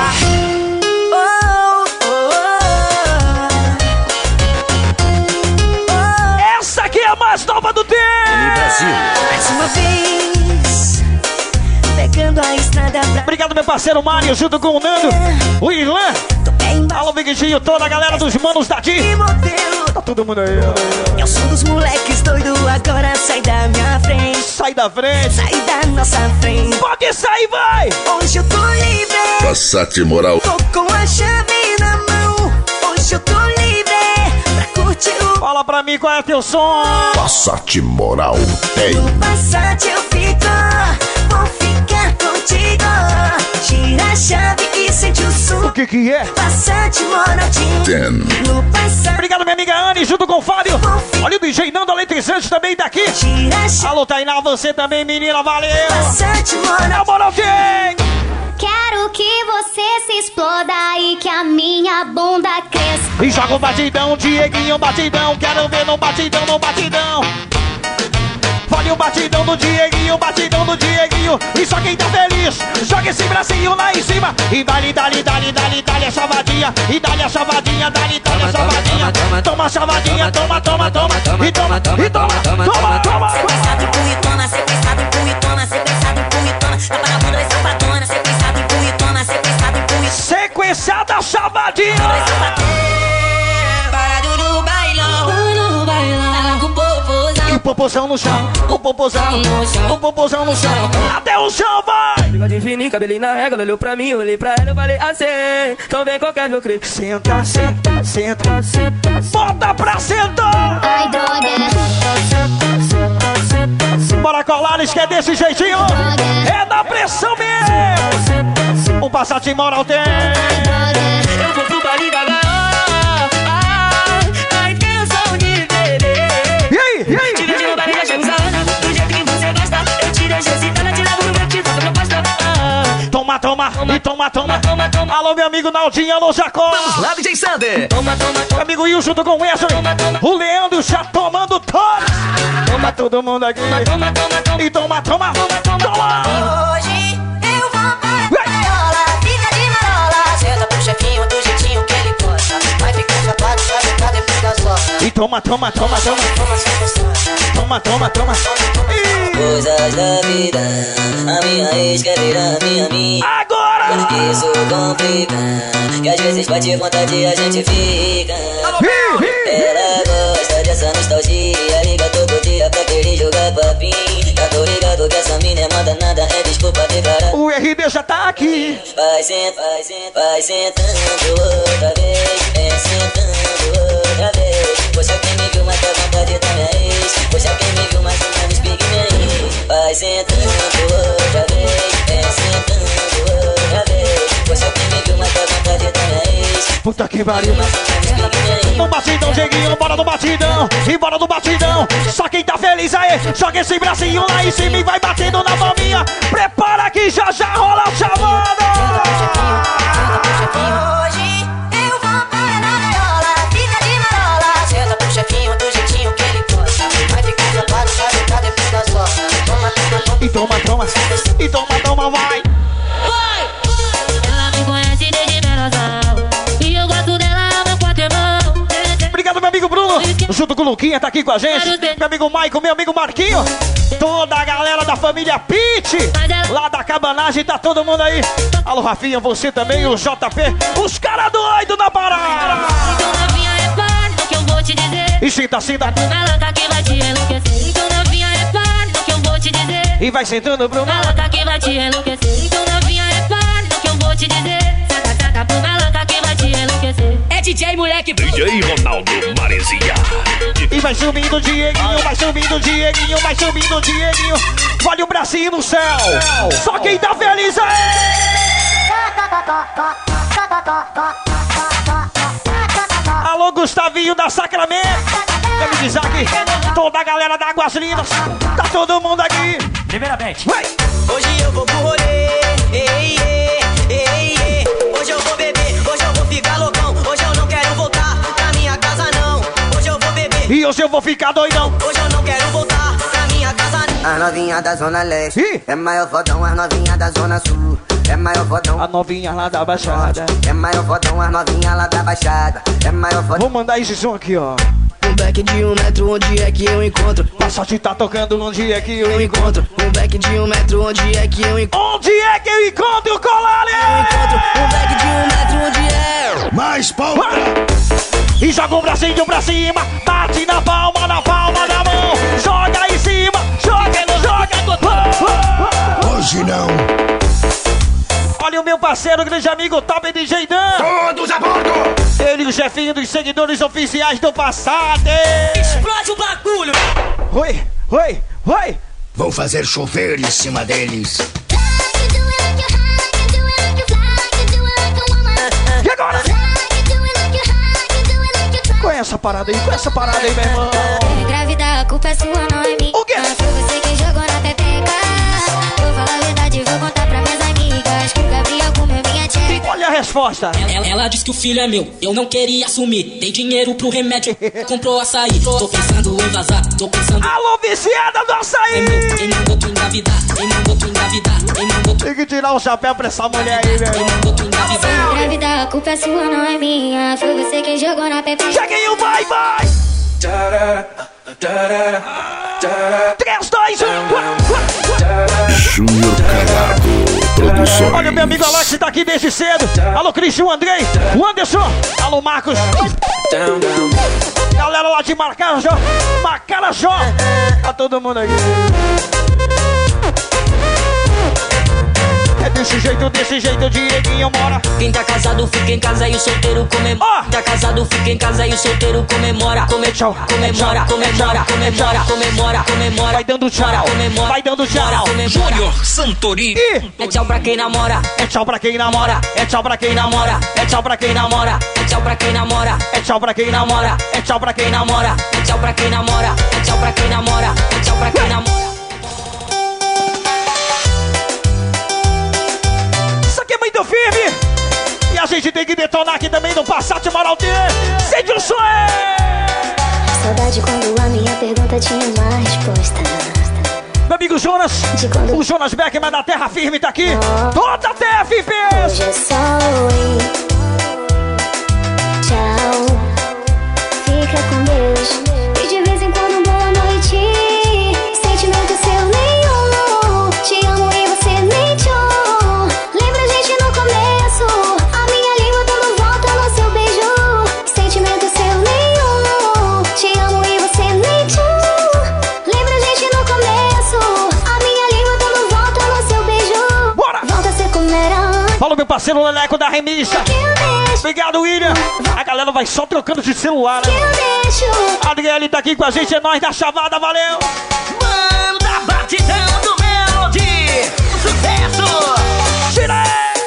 S4: Essa aqui é a mais nova do tempo.
S6: Mais uma vez, pegando a estrada pra...
S4: Obrigado, meu parceiro Mário, junto com o Nando, o Irlan. Alô, Biguinho, toda a galera dos manos da T. Tá todo mundo aí.
S6: Eu sou dos moleques doido, agora sai da minha frente.
S4: Sai da frente.
S6: Sai da nossa frente.
S4: Pode sair, vai.
S6: Hoje eu tô livre.
S2: Passat moral.
S6: Tô com a chave na mão. Hoje eu tô livre pra curtir o...
S4: Fala pra mim qual é teu som.
S2: Passat moral. Tem.
S6: No Passat eu fico, vou ficar contigo. Tira a chave e sente o som.
S4: O que que é?
S6: Passat moradinho.
S2: Ten.
S6: No Passat.
S4: Obrigado, minha amiga Anne, junto com o Fábio. Olha o D J Nando Eletrizante também tá aqui.
S6: Tira a chave.
S4: Alô, Tainá, você também, menina, valeu.
S6: Passat
S4: Na
S6: moradinho.
S4: moral, tem.
S8: Quero que você se exploda e que a minha bunda cresça.
S4: E joga o batidão, Dieguinho, batidão. Quero ver no batidão, no batidão. Olha o batidão do Dieguinho, batidão do Dieguinho. E só quem tá feliz, joga esse bracinho lá em cima. E dali, dali, dali, dali, dali a chavadinha. E dali a chavadinha, dali, dali a chavadinha. Toma a chavadinha, toma, toma, toma. E toma, e toma, toma, toma.
S7: Sequenciado, empurritona, sequenciado, empurritona, sequenciado, empurritona. Tapa na bunda e sapadona, sequenciado, empurritona, sequenciado, empurritona.
S4: Sequenciada a chavadinha.
S10: Parado no bailão, no bailão. Ela com o popozão.
S4: E o popozão no chão, o popozão, o popozão no chão. Até o chão, vai.
S6: Bigode fininho, cabelinho na régua, ela olhou pra mim, eu olhei pra ela, eu falei assim, então vem qualquer meu crer.
S4: Senta, senta, senta, senta. Bota pra sentar.
S8: Ai, droga.
S4: Bora colar, que é desse jeitinho. É da pressão mesmo. no Passat Moral tem.
S6: Eu vou pro baile da gaiola, a intenção de beber.
S4: E aí, e aí?
S6: Te vejo no baile da Jerusalém, do jeito que você gosta. Eu tiro a exercitada, te levo no meu tiro, faço proposta.
S4: Toma, toma,
S6: Toma,
S4: e toma, toma.
S6: toma, toma.
S4: Alô, meu amigo Naldinho, alô, Jacó.
S11: Vamos lá, D J Sander.
S6: Toma, toma,
S4: Meu
S6: toma.
S4: amigo Will junto com o Wesley.
S6: Toma, toma.
S4: O Leandro já tomando todas. Toma todo mundo aqui.
S6: Toma, toma, toma.
S4: E toma, toma, toma.
S8: Hoje eu vou para a gaiola, fica de marola. Senta pro chefinho do jeitinho que ele gosta. Vai ficar chapado, chave pra depois da sorte.
S4: E toma, toma, toma, toma.
S8: Toma sem gostar.
S4: Toma, toma, toma. Ih,
S9: Coisas da vida, a minha ex quer virar minha amiga.
S4: agora!
S9: Isso complica, que às vezes bate vontade e a gente fica.
S4: Ih, ih.
S9: Ela gosta dessa nostalgia, liga todo dia pra querer jogar papinho. Já tô ligado que essa mina é manda nada, é desculpa declarar.
S4: O R D já tá aqui.
S9: Vai sentando, vai sentando, vai sentando outra vez, vem sentando outra vez. Poxa, quem me viu mais com vontade da minha ex. Poxa, quem me viu mais com mais speak minha ex. Vai sentando outra vez, vem sentando outra vez. Poxa, quem me viu mais com vontade da minha ex.
S4: Puta que pariu.
S9: Mais com mais speak minha ex.
S4: No batidão, Dieguinho, bora no batidão. E bora no batidão. Só quem tá feliz aí, joga esse bracinho lá em cima e vai batendo na palminha. Prepara que já já rola a chamada.
S8: Hoje eu vou para a gaiola, fica de marola. Senta pro chefinho do jeitinho que ele gosta. Vai ficar chapado, chave pra depois da sorte. Toma, toma, toma.
S4: E toma, toma. E toma, toma, vai.
S6: Ela me conhece desde menosal, e eu gosto dela, meu quatro-irmão.
S4: Obrigado, meu amigo Bruno. Junto com o Luquinha, tá aqui com a gente. Meu amigo Maicon, meu amigo Marquinho. Toda a galera da família Pitt. Lá da cabanagem, tá todo mundo aí. Alô, Rafinha, você também, o J P. Os caras doidos na parada.
S6: Então novinha repare no que eu vou te dizer.
S4: E sinta, sinta.
S6: Ela que vai te enlouquecer. Então novinha repare no que eu vou te dizer.
S4: E vai sentando, Bruno.
S6: Ela que vai te enlouquecer. Então novinha repare no que eu vou te dizer. Saca, saca pro ela que vai te enlouquecer. É D J moleque.
S1: D J Ronaldo Maresia.
S4: E vai subindo o Dieguinho, vai subindo o Dieguinho, vai subindo o Dieguinho. Olha o bracinho no céu. Só quem tá feliz aí. Alô, Gustavinho da Sacramento. Quero dizer aqui, toda a galera da Águas Lindas. Tá todo mundo aqui.
S11: Primeiramente,
S4: Vai.
S3: Hoje eu vou pro rolê, ei, ei, ei, ei. Hoje eu vou beber, hoje eu vou ficar loucão. Hoje eu não quero voltar pra minha casa não. Hoje eu vou beber,
S4: E hoje eu vou ficar doidão.
S3: hoje eu não quero voltar pra minha casa não.
S12: As novinhas da Zona Leste
S4: Ih.
S12: é maior fodão, as novinhas da Zona Sul é maior fodão.
S4: A novinha lá da Baixada.
S12: É maior fodão, as novinhas lá da Baixada é maior fodão.
S4: Vou mandar esse som aqui, ó.
S3: Um back de um metro, onde é que eu encontro?
S4: Passat tá tocando onde é que eu
S3: Eu
S4: encontro.
S3: encontro. Um back de um metro, onde é que eu encontro?
S4: Onde é que eu encontro o Colare?
S3: Encontro. Um back de um metro, onde é?
S2: Mais palma.
S4: E joga o bracinho pra cima, bate na palma, na palma da mão. Joga em cima, joga, joga.
S2: Hoje não.
S4: Olha o meu parceiro, grande amigo Top D J Dan.
S2: Todos a bordo.
S4: Ele, o chefinho dos seguidores oficiais do Passat.
S3: Explode o bagulho!
S4: Oi, oi, oi.
S2: Vou fazer chover em cima deles.
S4: E agora? Com essa parada aí, com essa parada aí, meu irmão.
S8: Engravidar, a culpa é sua, não é minha.
S4: O quê?
S8: Mas foi você que jogou na pepeca. Vou falar a verdade, vou contar pra minhas amigas que o Gabriel comeu minha tcheca.
S4: Olha a resposta.
S13: Ela, ela disse que o filho é meu, eu não queria assumir. Dei dinheiro pro remédio, comprou açaí. Tô pensando em vazar, tô pensando
S4: Alô, viciada do
S13: em
S4: açaí.
S13: mim. Quem mandou tu engravidar? Quem mandou tu engravidar? Quem mandou tu
S4: Tem que tirar o chapéu pra essa mulher aí, meu
S13: Quem
S4: irmão.
S13: mandou tu engravidar?
S8: Engravidar, a culpa é sua, não é minha. Foi você que jogou na pepeca.
S4: Cheguinho, vai, vai. três, dois, um.
S2: Júnior Cagado Produções.
S4: Olha, meu amigo Alex tá aqui desde cedo. Alô, Cristian, o Andrei, o Anderson. Alô, Marcos. Galera lá de Marcarajó. Marcarajó. Tá todo mundo aí. É desse Desse jeito, desse jeito, Dieguinho mora.
S13: Quem tá casado fica em casa e o solteiro comemora.
S4: Oh.
S13: Tá casado fica em casa e o solteiro comemora. Come,
S4: Tchau.
S13: comemora, comemora, comemora, comemora, comemora.
S4: Vai dando tchau,
S13: comemora,
S4: vai dando tchau.
S13: Júnior
S11: Santorini.
S13: É tchau pra quem namora.
S4: É tchau pra quem namora, é tchau pra quem namora, é tchau pra quem namora,
S13: É tchau pra quem namora.
S4: é tchau pra quem namora, é tchau pra quem namora.
S13: É tchau pra quem namora. É tchau pra quem namora. É tchau pra quem namora.
S4: Isso aqui é muito firme. E a gente tem que detonar aqui também no Passat Moral T. Sente o som.
S8: Saudade quando a minha pergunta tinha uma resposta.
S4: Meu amigo Jonas,
S8: quando-
S4: o Jonas Beckman da Terra Firme tá aqui. Toda a T F P.
S8: Hoje é só oi, tchau, fica com Deus. E de vez em quando boa noite. Sentimento seu nenhum. Te amo e você nem tchau. Lembra a gente no começo? A minha língua dando volta no seu beijo. Sentimento seu nenhum. Te amo e você nem tchau. Lembra a gente no começo? A minha língua dando volta no seu beijo.
S4: Bora!
S8: Volta a ser como era antes.
S4: Fala meu parceiro Leleco da Remissa. Obrigado, William. A galera vai só trocando de celular, né? A Adriele tá aqui com a gente, é nós da Chavada, valeu!
S11: Manda batidão do Melody. Sucesso.
S4: Tira!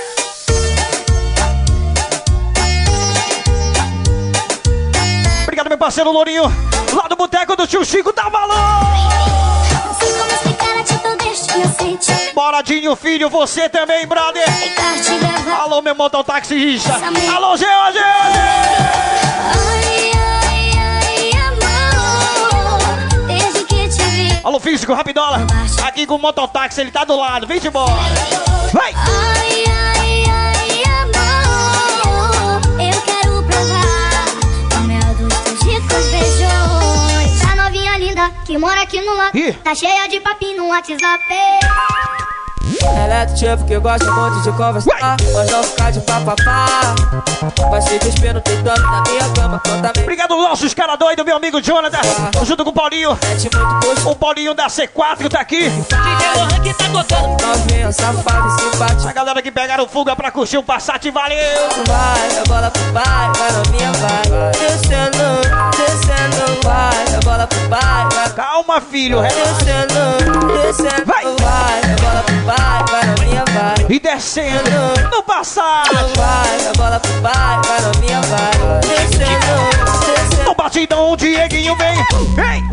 S4: Obrigado, meu parceiro Lourinho. Lá do Boteco do Tio Chico, dá valor!
S8: Não sei como explicar a atitude deste inocente.
S4: Boradinho, filho, você também, brother!
S8: Ficar te gravar.
S4: Alô, meu mototaxista! Alô, Gê, Gê, Gê!
S8: Ai, ai, ai, amor. Desde que te vi.
S4: Alô, físico, rapidola! Aqui com o mototáxi, ele tá do lado, vem de embora! Vai!
S8: Ai, ai, ai, amor. Eu quero provar o mel dos teus ricos beijos. A novinha linda que mora aqui no lado.
S4: Ih.
S8: Tá cheia de papinho no WhatsApp.
S6: Ela é do tipo que gosta muito de conversar, mas não ficar de papapá. Vai se despindo, tentando na minha cama, conta bem.
S4: Obrigado, nossos cara doido, meu amigo Jonathan, junto com o Paulinho.
S6: Mete muito puxo,
S4: O Paulinho da C quatro tá aqui.
S5: D J Lohan que tá tocando.
S6: novinha, safada e simpática.
S4: A galera que pegaram fuga pra curtir o Passat, valeu!
S6: Vai, a bola pro pai, vai na minha vai. Descendo, descendo, vai, a bola pro pai, vai.
S4: Calma, filho, relaxa.
S6: Descendo, descendo,
S4: Vai.
S6: vai, a bola pro pai, vai na minha vai.
S4: E descendo no Passat.
S6: Vai, a bola pro pai, vai na minha vai. Descendo, descendo.
S4: No batidão, o Dieguinho vem. Vem!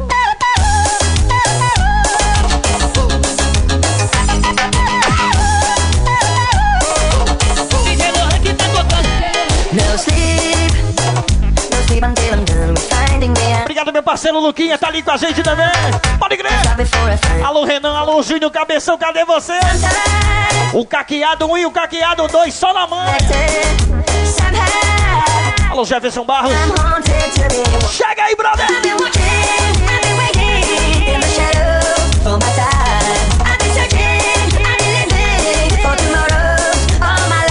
S5: D J Lohan que tá tocando.
S8: No sleep, no sleep until I'm done with finding me.
S4: Obrigado, meu parceiro Luquinha, tá ali com a gente também. Pode crer.
S8: Before I find
S4: Alô, Renan, alô, Júnior, Cabeção, cadê você? O caqueado um e o caqueado dois, só na mão.
S8: somehow,
S4: Alô, Jefferson Barros.
S8: I'm haunted to be one.
S4: Chega aí, brother.
S8: I've been watching, I've been waiting in the shadows for my time. I've been searching, I've been living for tomorrow all my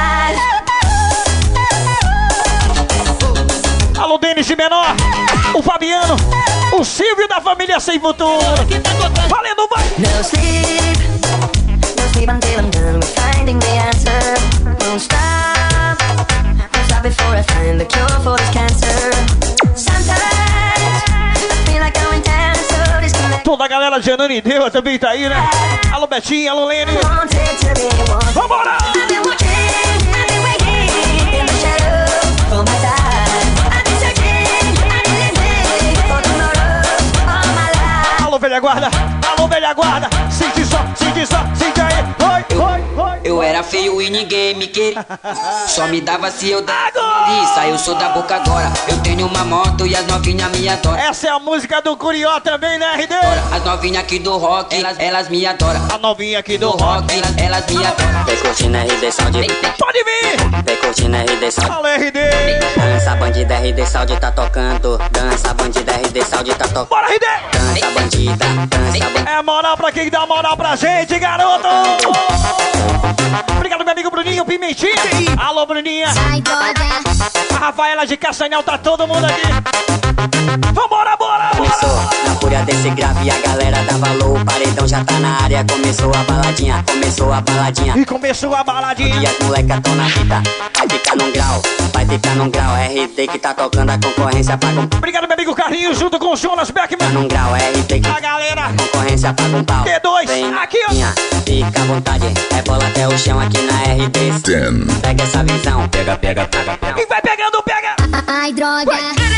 S8: life.
S4: Alô, Denis de Menor. O Fabiano. O Silvio da família Sem Futuro.
S5: Que tá tocando.
S4: Valendo, vai.
S8: No sleep, no sleep until I'm done with finding the answer. Won't stop, won't stop before I find the cure for this cancer. Sometimes I feel like going down, so disconnected.
S4: Toda a galera de Ananindeua também tá aí, né? Alô, Betinho, alô, Lene.
S8: Wanted to be one.
S4: Vambora!
S8: I've been watching, I've been waiting in the shadows for my time. I've been searching, I've been living for tomorrow all my life.
S4: Alô, velha guarda. Alô, velha guarda. Sente só, sente só, sente aí. Oi, oi, oi.
S14: Eu era feio e ninguém me queria. Só me dava se eu dava delícia. Eu sou da boca agora. Eu tenho uma moto e as novinhas me adoram.
S4: Essa é a música do Curió também, né, R D?
S14: As novinhas aqui do rock, elas, elas me adoram.
S4: A novinha aqui do
S14: Do
S4: rock.
S14: rock, elas, elas me adoram. Vem curtindo R D Sound.
S4: Pode vir!
S14: Vem curtindo R D Sound.
S4: Alô, R D!
S14: Dança bandida, R D Sound tá tocando. Dança bandida, R D Sound tá tocando.
S4: Bora, R D!
S14: Dança bandida, dança bandida.
S4: É moral pra quem dá moral pra gente, garoto! Obrigado, meu amigo Bruninho Pimentinha. Alô, Bruninha. A Rafaela de Castanhal, tá todo mundo aqui. Vambora, bora,
S14: Começou
S4: bora!
S14: na fúria desse grave, a galera dá valor. O paredão já tá na área, começou a baladinha. Começou começou a baladinha.
S4: E começou a baladinha.
S14: E as molecas tão na fita. Vai ficar num grau, vai ficar num grau. R D que tá tocando a concorrência pra comprar.
S4: Obrigado, meu amigo Carlinhos, junto com o Jonas Beckman.
S14: Num grau, R D que
S4: a galera.
S14: A concorrência pra comprar.
S4: T dois,
S14: vem,
S4: aqui ó.
S14: Fica à vontade, é bola até o chão aqui na R D.
S1: Ten.
S14: Pega essa visão, pega, pega, pega, pega.
S4: E vai pegando, pega.
S8: Ai, droga.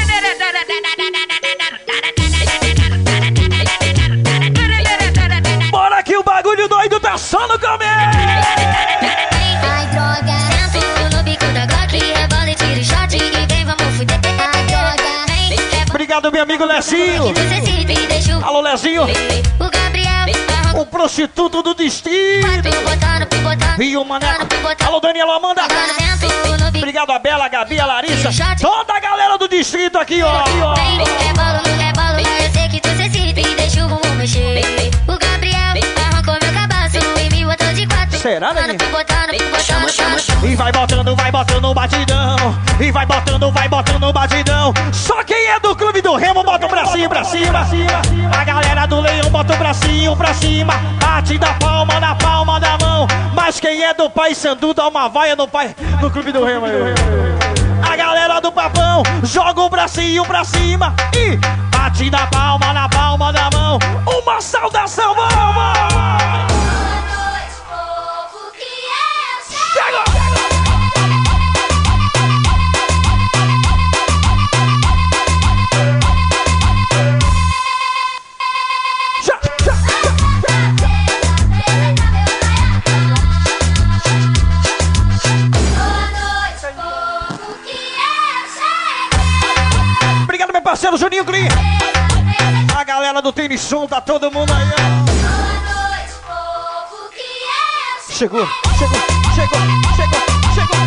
S4: Bora que o bagulho doido tá só no começo.
S8: Ai, droga. Sento no bico da Glock, rebola e tiro shot. E vem, vamos fuder. Ai, droga.
S4: Obrigado, meu amigo Lezinho. Alô, Lezinho.
S8: O Gabriel.
S4: O prostituto do distrito. E o Maneco. Alô, Daniela Amanda. Obrigado a Bela, a Gabi, a Larissa. Toda a galera do distrito aqui, ó.
S8: Rebolo no rebolo, eu sei que tu se excita e deixa o bumbum mexer. O Gabriel arrancou meu cabaço e me botou de quatro.
S4: Será, né?
S8: Chama, chama, chama.
S4: E vai botando, vai botando o batidão. E vai botando, vai botando o batidão. Só quem é do clube do Remo bota o bracinho pra cima. A galera do Leão bota o bracinho pra cima. Bate da palma na palma da mão. Mas quem é do Pai Sandu dá uma vaia no pai no clube do Remo. A galera do Papão joga o bracinho pra cima e bate na palma na palma da mão. Uma saudação, vamos! Parceiro Juninho Glee. A galera do Tênis Som, tá todo mundo aí, ó. Chegou, chegou, chegou, chegou, chegou.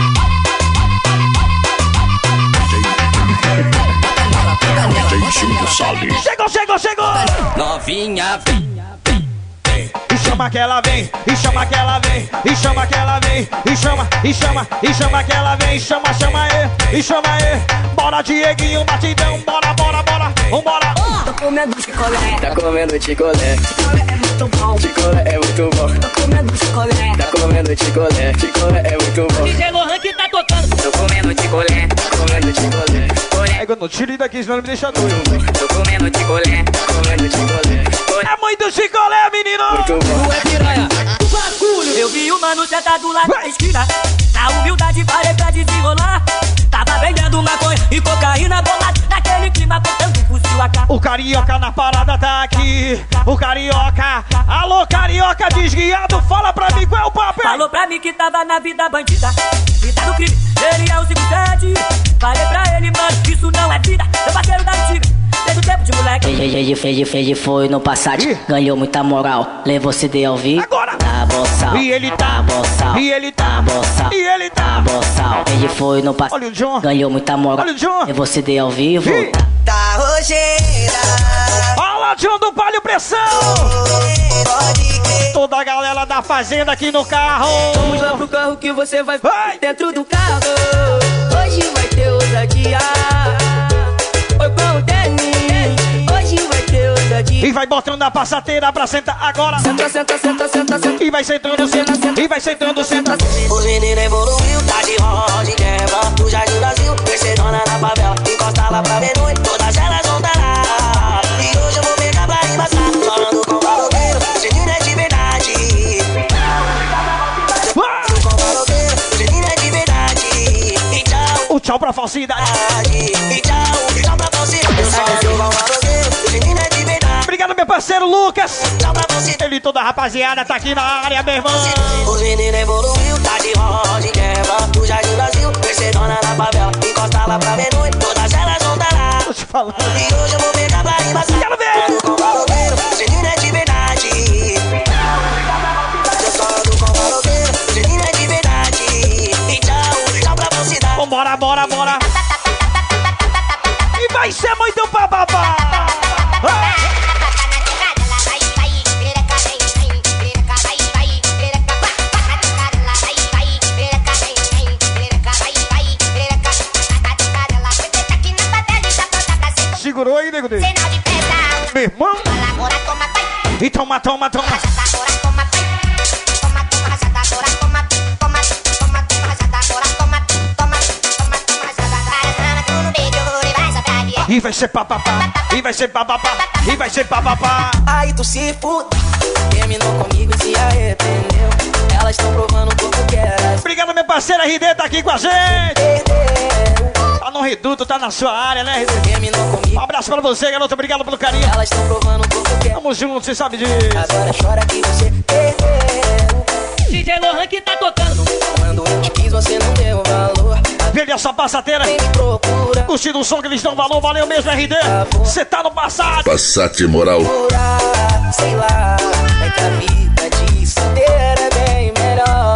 S4: Chegou, chegou, chegou.
S11: Novinha, vem.
S4: E chama que ela vem, e chama que ela vem, e chama que ela vem, e chama, e chama, e chama que ela vem, chama, chama e, e chama e. Bora Dieguinho, batidão, bora, bora, bora, vambora.
S10: Tô comendo chicolé, tá comendo chicolé. Chicolé é muito bom, chicolé é muito bom. Tô comendo chicolé, tá comendo chicolé. Chicolé é muito bom.
S5: D J Lohan que tá tocando.
S10: Tô comendo chicolé, tô comendo chicolé.
S4: É quando eu tiro daqui, senão não me deixa doido.
S10: Tô comendo chicolé, tô comendo chicolé.
S4: É muito chicolé, menino!
S10: Muito bom.
S5: Tu é piranha, o bagulho. Eu vi o mano sentado lá na esquina. Na humildade parei pra desenrolar. Tava vendendo maconha e cocaína bolada. Naquele clima botando fuzil a cá.
S4: O carioca na parada tá aqui. O carioca, alô carioca desguiado. Fala pra mim qual é o papel.
S5: Falou pra mim que tava na vida bandida. Vida do crime, ele é o cinco sete. Falei pra ele, mano, isso não é vida. Meu parceiro da antiga, desde o tempo de moleque.
S13: Fede, fede, fede, foi no passado. Ganhou muita moral, levou C D ao vivo.
S4: Agora!
S13: Tá boçal,
S4: E ele tá,
S13: tá boçal,
S4: e ele tá,
S13: tá boçal,
S4: e ele tá.
S13: tá boçal. Fede, foi no passado.
S4: Olha o John.
S13: Ganhou muita moral,
S4: Olha o John.
S13: levou C D ao vivo.
S4: Ih.
S7: Tá rocheira.
S4: Fala, John do Palio Pressão.
S7: Pode crer.
S4: Toda a galera da fazenda aqui no carro.
S6: Vamos lá pro carro que você vai
S4: Vai.
S6: dentro do carro. Hoje vai ter ousadia. Oi com o tênis. Hoje vai ter ousadia.
S4: E vai botando a passateira pra sentar agora.
S6: Senta, senta, senta, senta, senta.
S4: E vai sentando, senta. E vai sentando, senta.
S7: Os meninos evoluiu, tá de rosa e quebra. Do Jardim Brasil, Mercedona na favela. Encosta lá pra ver noite, todas elas vão tá lá. E hoje eu vou pegar pra embaçar. Falando com o maloqueiro, menino é de verdade. Falando com o maloqueiro, menino é de verdade. E tchau.
S4: O tchau pra falsidade.
S7: E tchau, tchau pra falsidade. Falando com o maloqueiro, menino é de verdade.
S4: Obrigado, meu parceiro Lucas.
S7: Tchau pra falsidade.
S4: Ele e toda a rapaziada tá aqui na área, meu irmão.
S7: Os meninos evoluiu, tá de rosa e quebra. Do Jardim Brasil, Mercedona na favela. Encosta lá pra ver noite, todas elas vão tá lá.
S4: Tô te falando.
S7: E hoje eu vou pegar pra embaçar.
S4: Quero ver.
S7: Com o maloqueiro, menino é de verdade. Eu só ando com o maloqueiro, menino é de verdade. E tchau, tchau pra falsidade.
S4: Vambora, bora, bora. E vai ser muito bababá. Segurou aí, nego dele. Meu irmão. E toma, toma, toma. vai ser papapá, e vai ser papapá, e vai ser papapá.
S3: Aí tu se fudeu, terminou comigo e se arrependeu. Elas estão provando o corpo que era.
S4: Obrigado, meu parceiro R D, tá aqui com a gente.
S3: Perdeu.
S4: Tá no Reduto, tá na sua área, né, R D?
S3: Terminou comigo.
S4: Um abraço pra você, garoto, obrigado pelo carinho.
S3: Elas estão provando o corpo que era.
S4: Tamo junto, você sabe disso.
S3: Agora chora que você perdeu.
S5: D J Lohan que tá tocando.
S3: Quando eu te quis, você não deu valor.
S4: Veja essa passateira.
S3: Vem me procura.
S4: Curtindo o som que eles dão valor, valeu mesmo, R D. Você tá no passado.
S2: Passat moral.
S3: Procurar, sei lá, é que a vida de solteiro é bem melhor.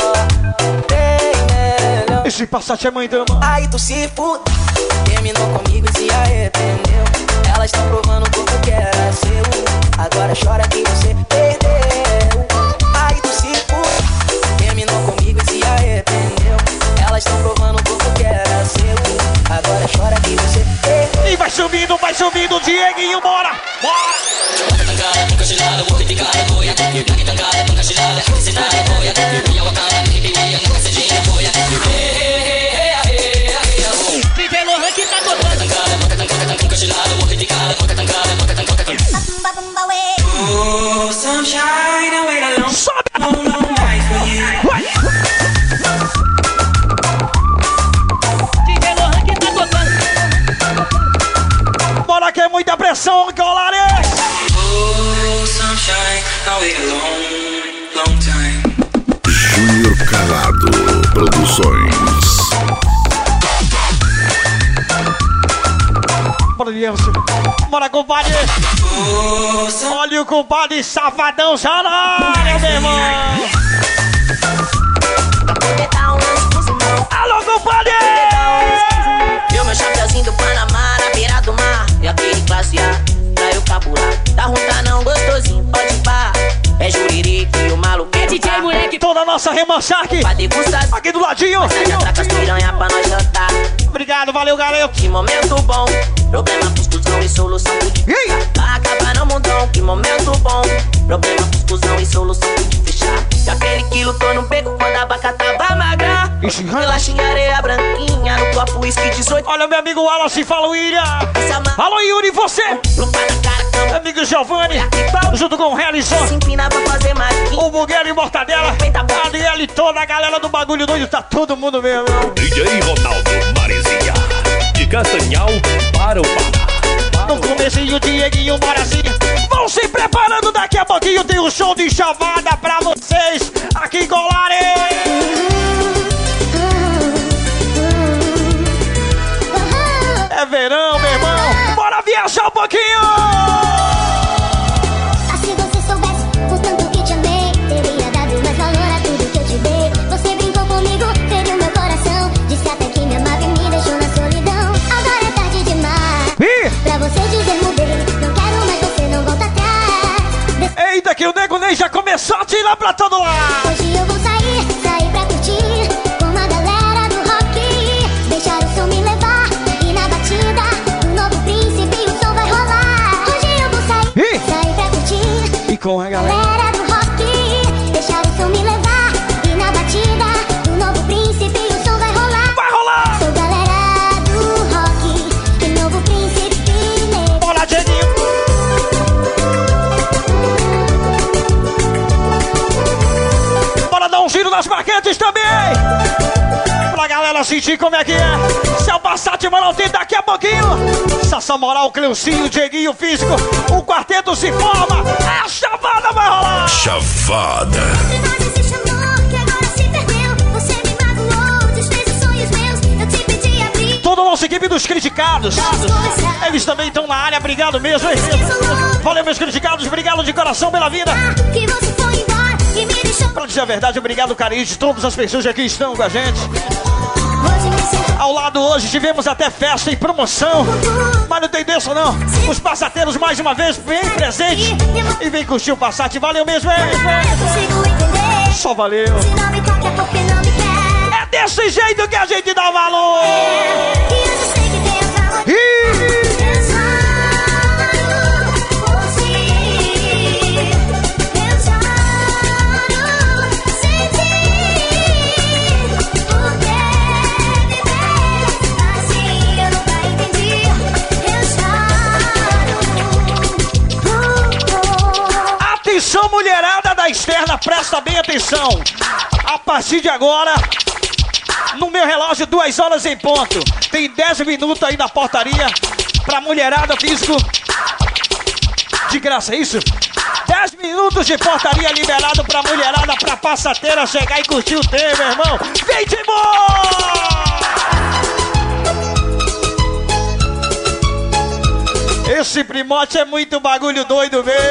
S3: Bem melhor.
S4: Esse Passat é mãe dama.
S3: Aí tu se fudeu, terminou comigo e se arrependeu. Elas estão provando o corpo que era seu. Agora chora que você perdeu. Aí tu se fudeu, terminou comigo e se arrependeu. Elas estão provando o corpo que era seu. Agora chora que você perdeu.
S4: E vai subindo, vai subindo, Dieguinho, bora! Bora!
S5: D J Lohan que tá tocando.
S10: Oh, sunshine, I wait a long,
S4: Sobe!
S10: long, long night for you.
S4: Vai!
S5: D J Lohan que tá tocando.
S4: Bora que é muita pressão, Colares!
S10: Oh, sunshine, I wait a long, long time.
S2: Júnior Calado Produções.
S4: Bora, Lielcio. Bora, compadre!
S10: Oh, sun-
S4: Olha o compadre safadão já na área, meu irmão! Alô, compadre!
S3: Viu meu chapeuzinho do Panamá na beira do mar. E aquele classe A, pra eu capular. Tá ruim, tá não, gostosinho, pode pá. É juririque e o maluco
S5: É D J moleque.
S4: Toda a nossa remanchaque
S3: pra degustar.
S4: aqui do ladinho!
S3: Sai de atraca as piranha pra nós jantar.
S4: Obrigado, valeu, garoto!
S3: Que momento bom, problema, discussão e solução.
S4: Ei!
S3: Vai acabar no mundão, que momento bom. Problema, discussão e solução de fechar. E aquele quilo tô no beco quando a vaca tava magra.
S4: Ixi,
S3: Relaxinha, areia branquinha, no copo whisky dezoito.
S4: olha o meu amigo Wallace, fala o William!
S3: Essa mão,
S4: Alô, Yuri, você!
S3: lupa na cara, cama.
S4: Amigo Giovanni, junto com o Harrison,
S3: Se empina pra fazer mais.
S4: o Bugueiro e Mortadela, a Adriele, toda a galera do Bagulho Doido, tá todo mundo mesmo.
S1: D J Ronaldo Maresia, de Castanhal para o Pará.
S4: No comecinho, Dieguinho, Morazinha, vão se preparando, daqui a pouquinho tem um show de chamada pra vocês, aqui em Colares. É verão, meu irmão, bora viajar um pouquinho.
S8: Se você soubesse o tanto que te amei, teria dado mais valor a tudo que eu te dei. Você brincou comigo, feriu meu coração. Disse até que me amava e me deixou na solidão. Agora é tarde demais
S4: Ih!
S8: pra você dizer mudei. Não quero mais, você não volta atrás.
S4: Eita, que o Nego Ney já começou a tirar pra todo lado.
S8: Hoje eu vou sair, sair pra curtir com a galera do rock. Deixar o som me levar e na batida do novo príncipe o som vai rolar. Hoje eu vou sair,
S4: Ih!
S8: sair pra curtir.
S4: E com a galera.
S8: Galera do rock, deixar o som me levar. E na batida do novo príncipe o som vai rolar.
S4: Vai rolar!
S8: Sou galera do rock, e novo príncipe negro.
S4: Bora, Dieguinho! Bora dar um giro nas marcantes também! Pra galera sentir como é que é. Se é o Passat Moral tem daqui a pouquinho. Sassá Moral, Cleucinho, Dieguinho Físico. O quarteto se forma. A chavada vai rolar!
S1: Chavada.
S8: Você chamou, que agora se perdeu. Você me magoou, desfez os sonhos meus. Eu te pedi abrir.
S4: Toda a nossa equipe dos criticados. Eles também estão na área, obrigado mesmo, hein? Valeu, meus criticados, obrigado de coração pela vida.
S8: Que você foi embora e me deixou.
S4: Pra dizer a verdade, obrigado, carinho de todas as pessoas que aqui estão com a gente.
S8: Hoje me sinto
S4: Ao lado hoje tivemos até festa e promoção. Mas não tem dessa não. Os passateiros mais uma vez bem presentes. E vem curtir o Passat, valeu mesmo, hein?
S8: eu consigo entender.
S4: Só valeu.
S8: Se não me toca é porque não me quer.
S4: É desse jeito que a gente dá valor.
S8: E eu já sei que tem outra mulher.
S4: Ih!
S8: Eu choro por ti. Eu choro sem ti. Por que viver assim? Eu nunca entendi. Eu choro.
S4: presta bem atenção. A partir de agora, no meu relógio, duas horas em ponto. Tem dez minutos aí na portaria pra mulherada físico. De graça, é isso? dez minutos de portaria liberado pra mulherada, pra passateira chegar e curtir o trem, meu irmão. Vem de boa! Esse primote é muito bagulho doido, velho.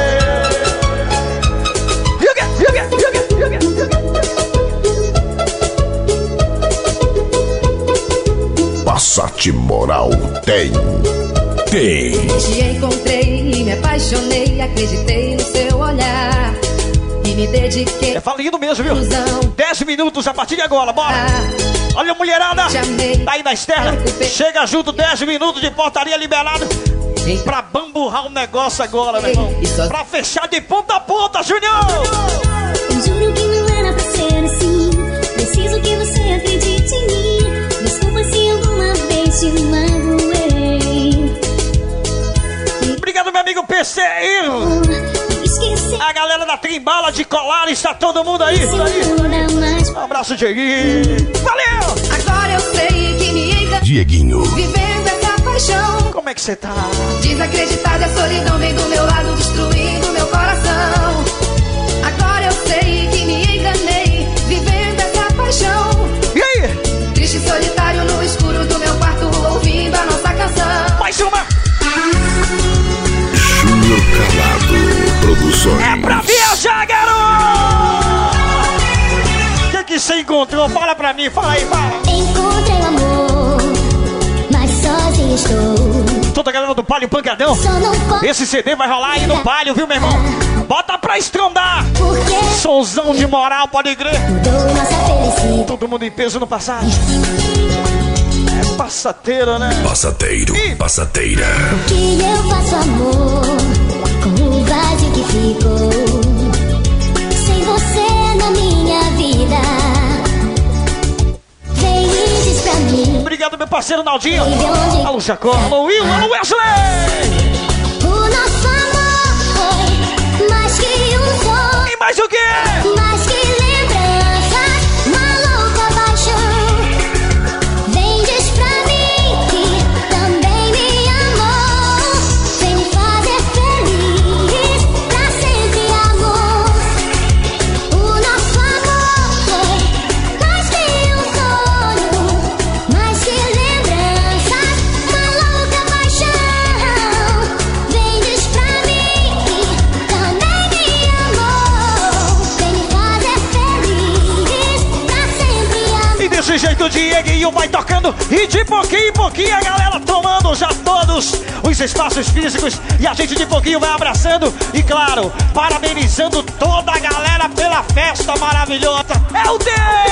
S2: Passat Moral tem. Tem.
S15: Te encontrei e me apaixonei, acreditei no seu olhar e me dediquei.
S4: É falido mesmo, viu? dez minutos a partir de agora, bora! Olha a mulherada, tá aí na externa. Chega junto, dez minutos de portaria liberado. Pra bamburrar o negócio agora, meu irmão. Pra fechar de ponta a ponta, Junior!
S8: Eu juro que não era pra ser assim. Preciso que você acredite em mim. Desculpa se alguma vez te magoei.
S4: Obrigado, meu amigo P C I. A galera da Trimbala de Colar, está todo mundo aí. Um abraço, Dieguinho. Valeu!
S15: Agora eu sei que me engano.
S2: Dieguinho.
S15: Vivendo essa paixão.
S4: Como é que você tá?
S15: Desacreditada, a solidão vem do meu lado, destruindo meu coração. Agora eu sei que me enganei, vivendo essa paixão.
S4: E aí?
S15: Triste e solitário no escuro do meu quarto, ouvindo a nossa canção.
S4: Mais uma!
S2: Júnior Calado Produções.
S4: É pra viajar, garoto! O que que você encontrou? Fala pra mim, fala aí, fala.
S8: Encontrei o amor, mas sozinho estou.
S4: Toda a galera do Palio Pancadão. Esse C D vai rolar aí no Palio, viu, meu irmão? Bota pra estrondar. Sonzão de moral, pode crer. Todo mundo em peso no passado. É passateira, né?
S1: Passateiro, e... passateira.
S8: O que eu faço, amor, com o vazio que ficou sem você na minha vida? Vem e diz pra mim.
S4: Obrigado, meu parceiro Naldinho. Alô, Jacó. Alô, Will. Alô, Wesley.
S8: O nosso amor foi mais que um sonho.
S4: E mais o quê?
S8: Mais que lembranças, uma louca paixão. Vem, diz pra mim que também me amou. Vem me fazer feliz, pra sempre, amor. O nosso amor foi mais que um sonho, mais que lembranças, uma louca paixão. Vem, diz pra mim que também me amou. Vem me fazer feliz, pra sempre, amor.
S4: E desse jeito o Dieguinho vai tocando. E de pouquinho em pouquinho a galera tomando já todos os espaços físicos. E a gente de pouquinho vai abraçando. E claro, parabenizando toda a galera pela festa maravilhosa. É o D!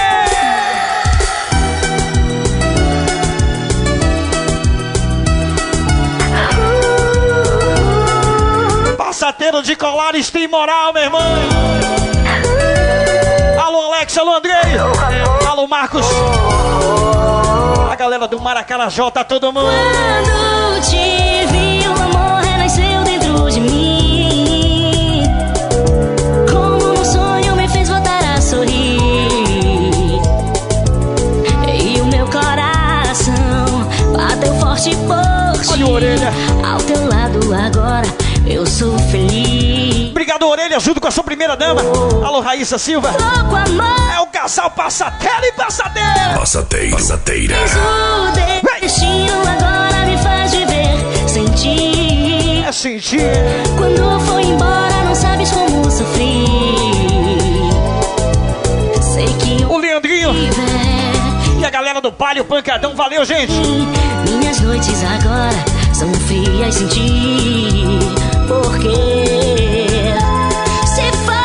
S4: Passateiro de Colares tem moral, meu irmão. Alô, Alex, alô, Andrei. Alô, Marcos. A galera do Maracanã, tá todo mundo.
S8: Quando te vi, o amor renasceu dentro de mim. Como um sonho me fez voltar a sorrir. E o meu coração bateu forte por ti.
S4: Olha o Orelha.
S8: Ao teu lado agora eu sou feliz.
S4: Obrigado, Orelha, junto com a sua primeira dama. Alô, Raíssa Silva.
S8: Louco amor.
S4: É o casal Passateira e Passateira.
S1: Passateiro, passateira.
S8: O destino agora me faz viver, sentir.
S4: É sentir.
S8: Quando for embora não sabes como sofrer. Sei que
S4: o Leandrinho viver. E a galera do Palio Pancadão, valeu, gente.
S8: Minhas noites agora são frias sem ti. Porque se for.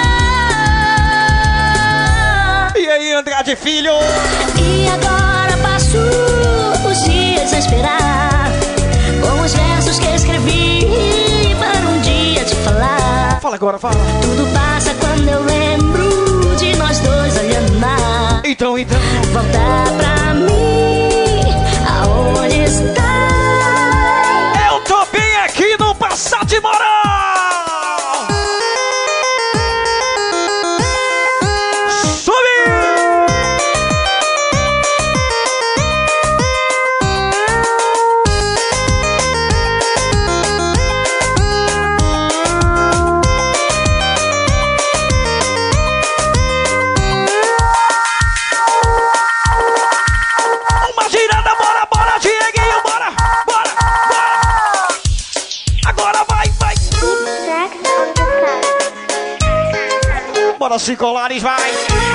S4: E aí, Andrade Filho?
S8: E agora passo os dias a esperar com os versos que escrevi para um dia te falar.
S4: Fala agora, fala.
S8: Tudo passa quando eu lembro de nós dois olhando mar.
S4: Então, então
S8: volta pra mim, aonde está?
S4: Eu tô bem aqui no Passat Moral. Wallace Colares, vai!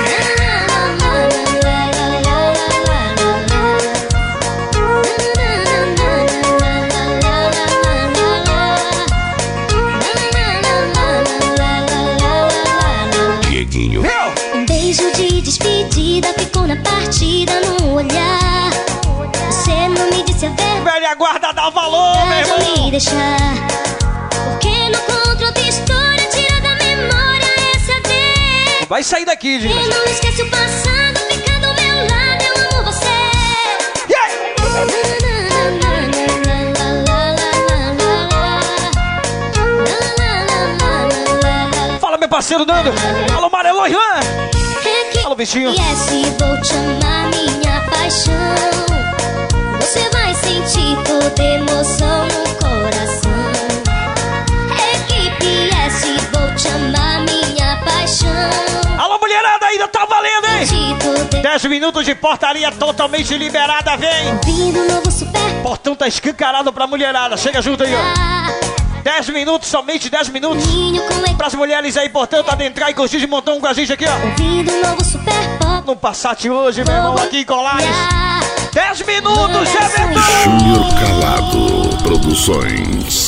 S2: Dieguinho.
S8: Um beijo de despedida ficou na partida no olhar. Você não me disse a verdade.
S4: Velha guarda dá valor, meu irmão.
S8: Me deixar. Porque não contra outra história, tira da memória essa vez.
S4: Vai sair daqui, gente.
S8: E não esquece o passado, fica do meu lado, eu amo você.
S4: Fala, meu parceiro Nando. Alô, Marelo Ian. Alô, bichinho.
S8: E é se vou te amar, minha paixão. Você vai sentir toda emoção no coração. Equipe S, vou te amar, minha paixão.
S4: Alô, mulherada, ainda tá valendo, hein? dez minutos de portaria totalmente liberada, vem.
S8: Vindo novo super.
S4: Portão tá escancarado pra mulherada, chega junto aí, ó. dez minutos, somente dez minutos. Pras mulheres aí, portanto, adentrar e curtir de montão com a gente aqui, ó.
S8: Ouvindo novo super pop.
S4: No Passat hoje, meu irmão, aqui em Colares. dez minutos, é verdade.
S2: Júnior Calado Produções.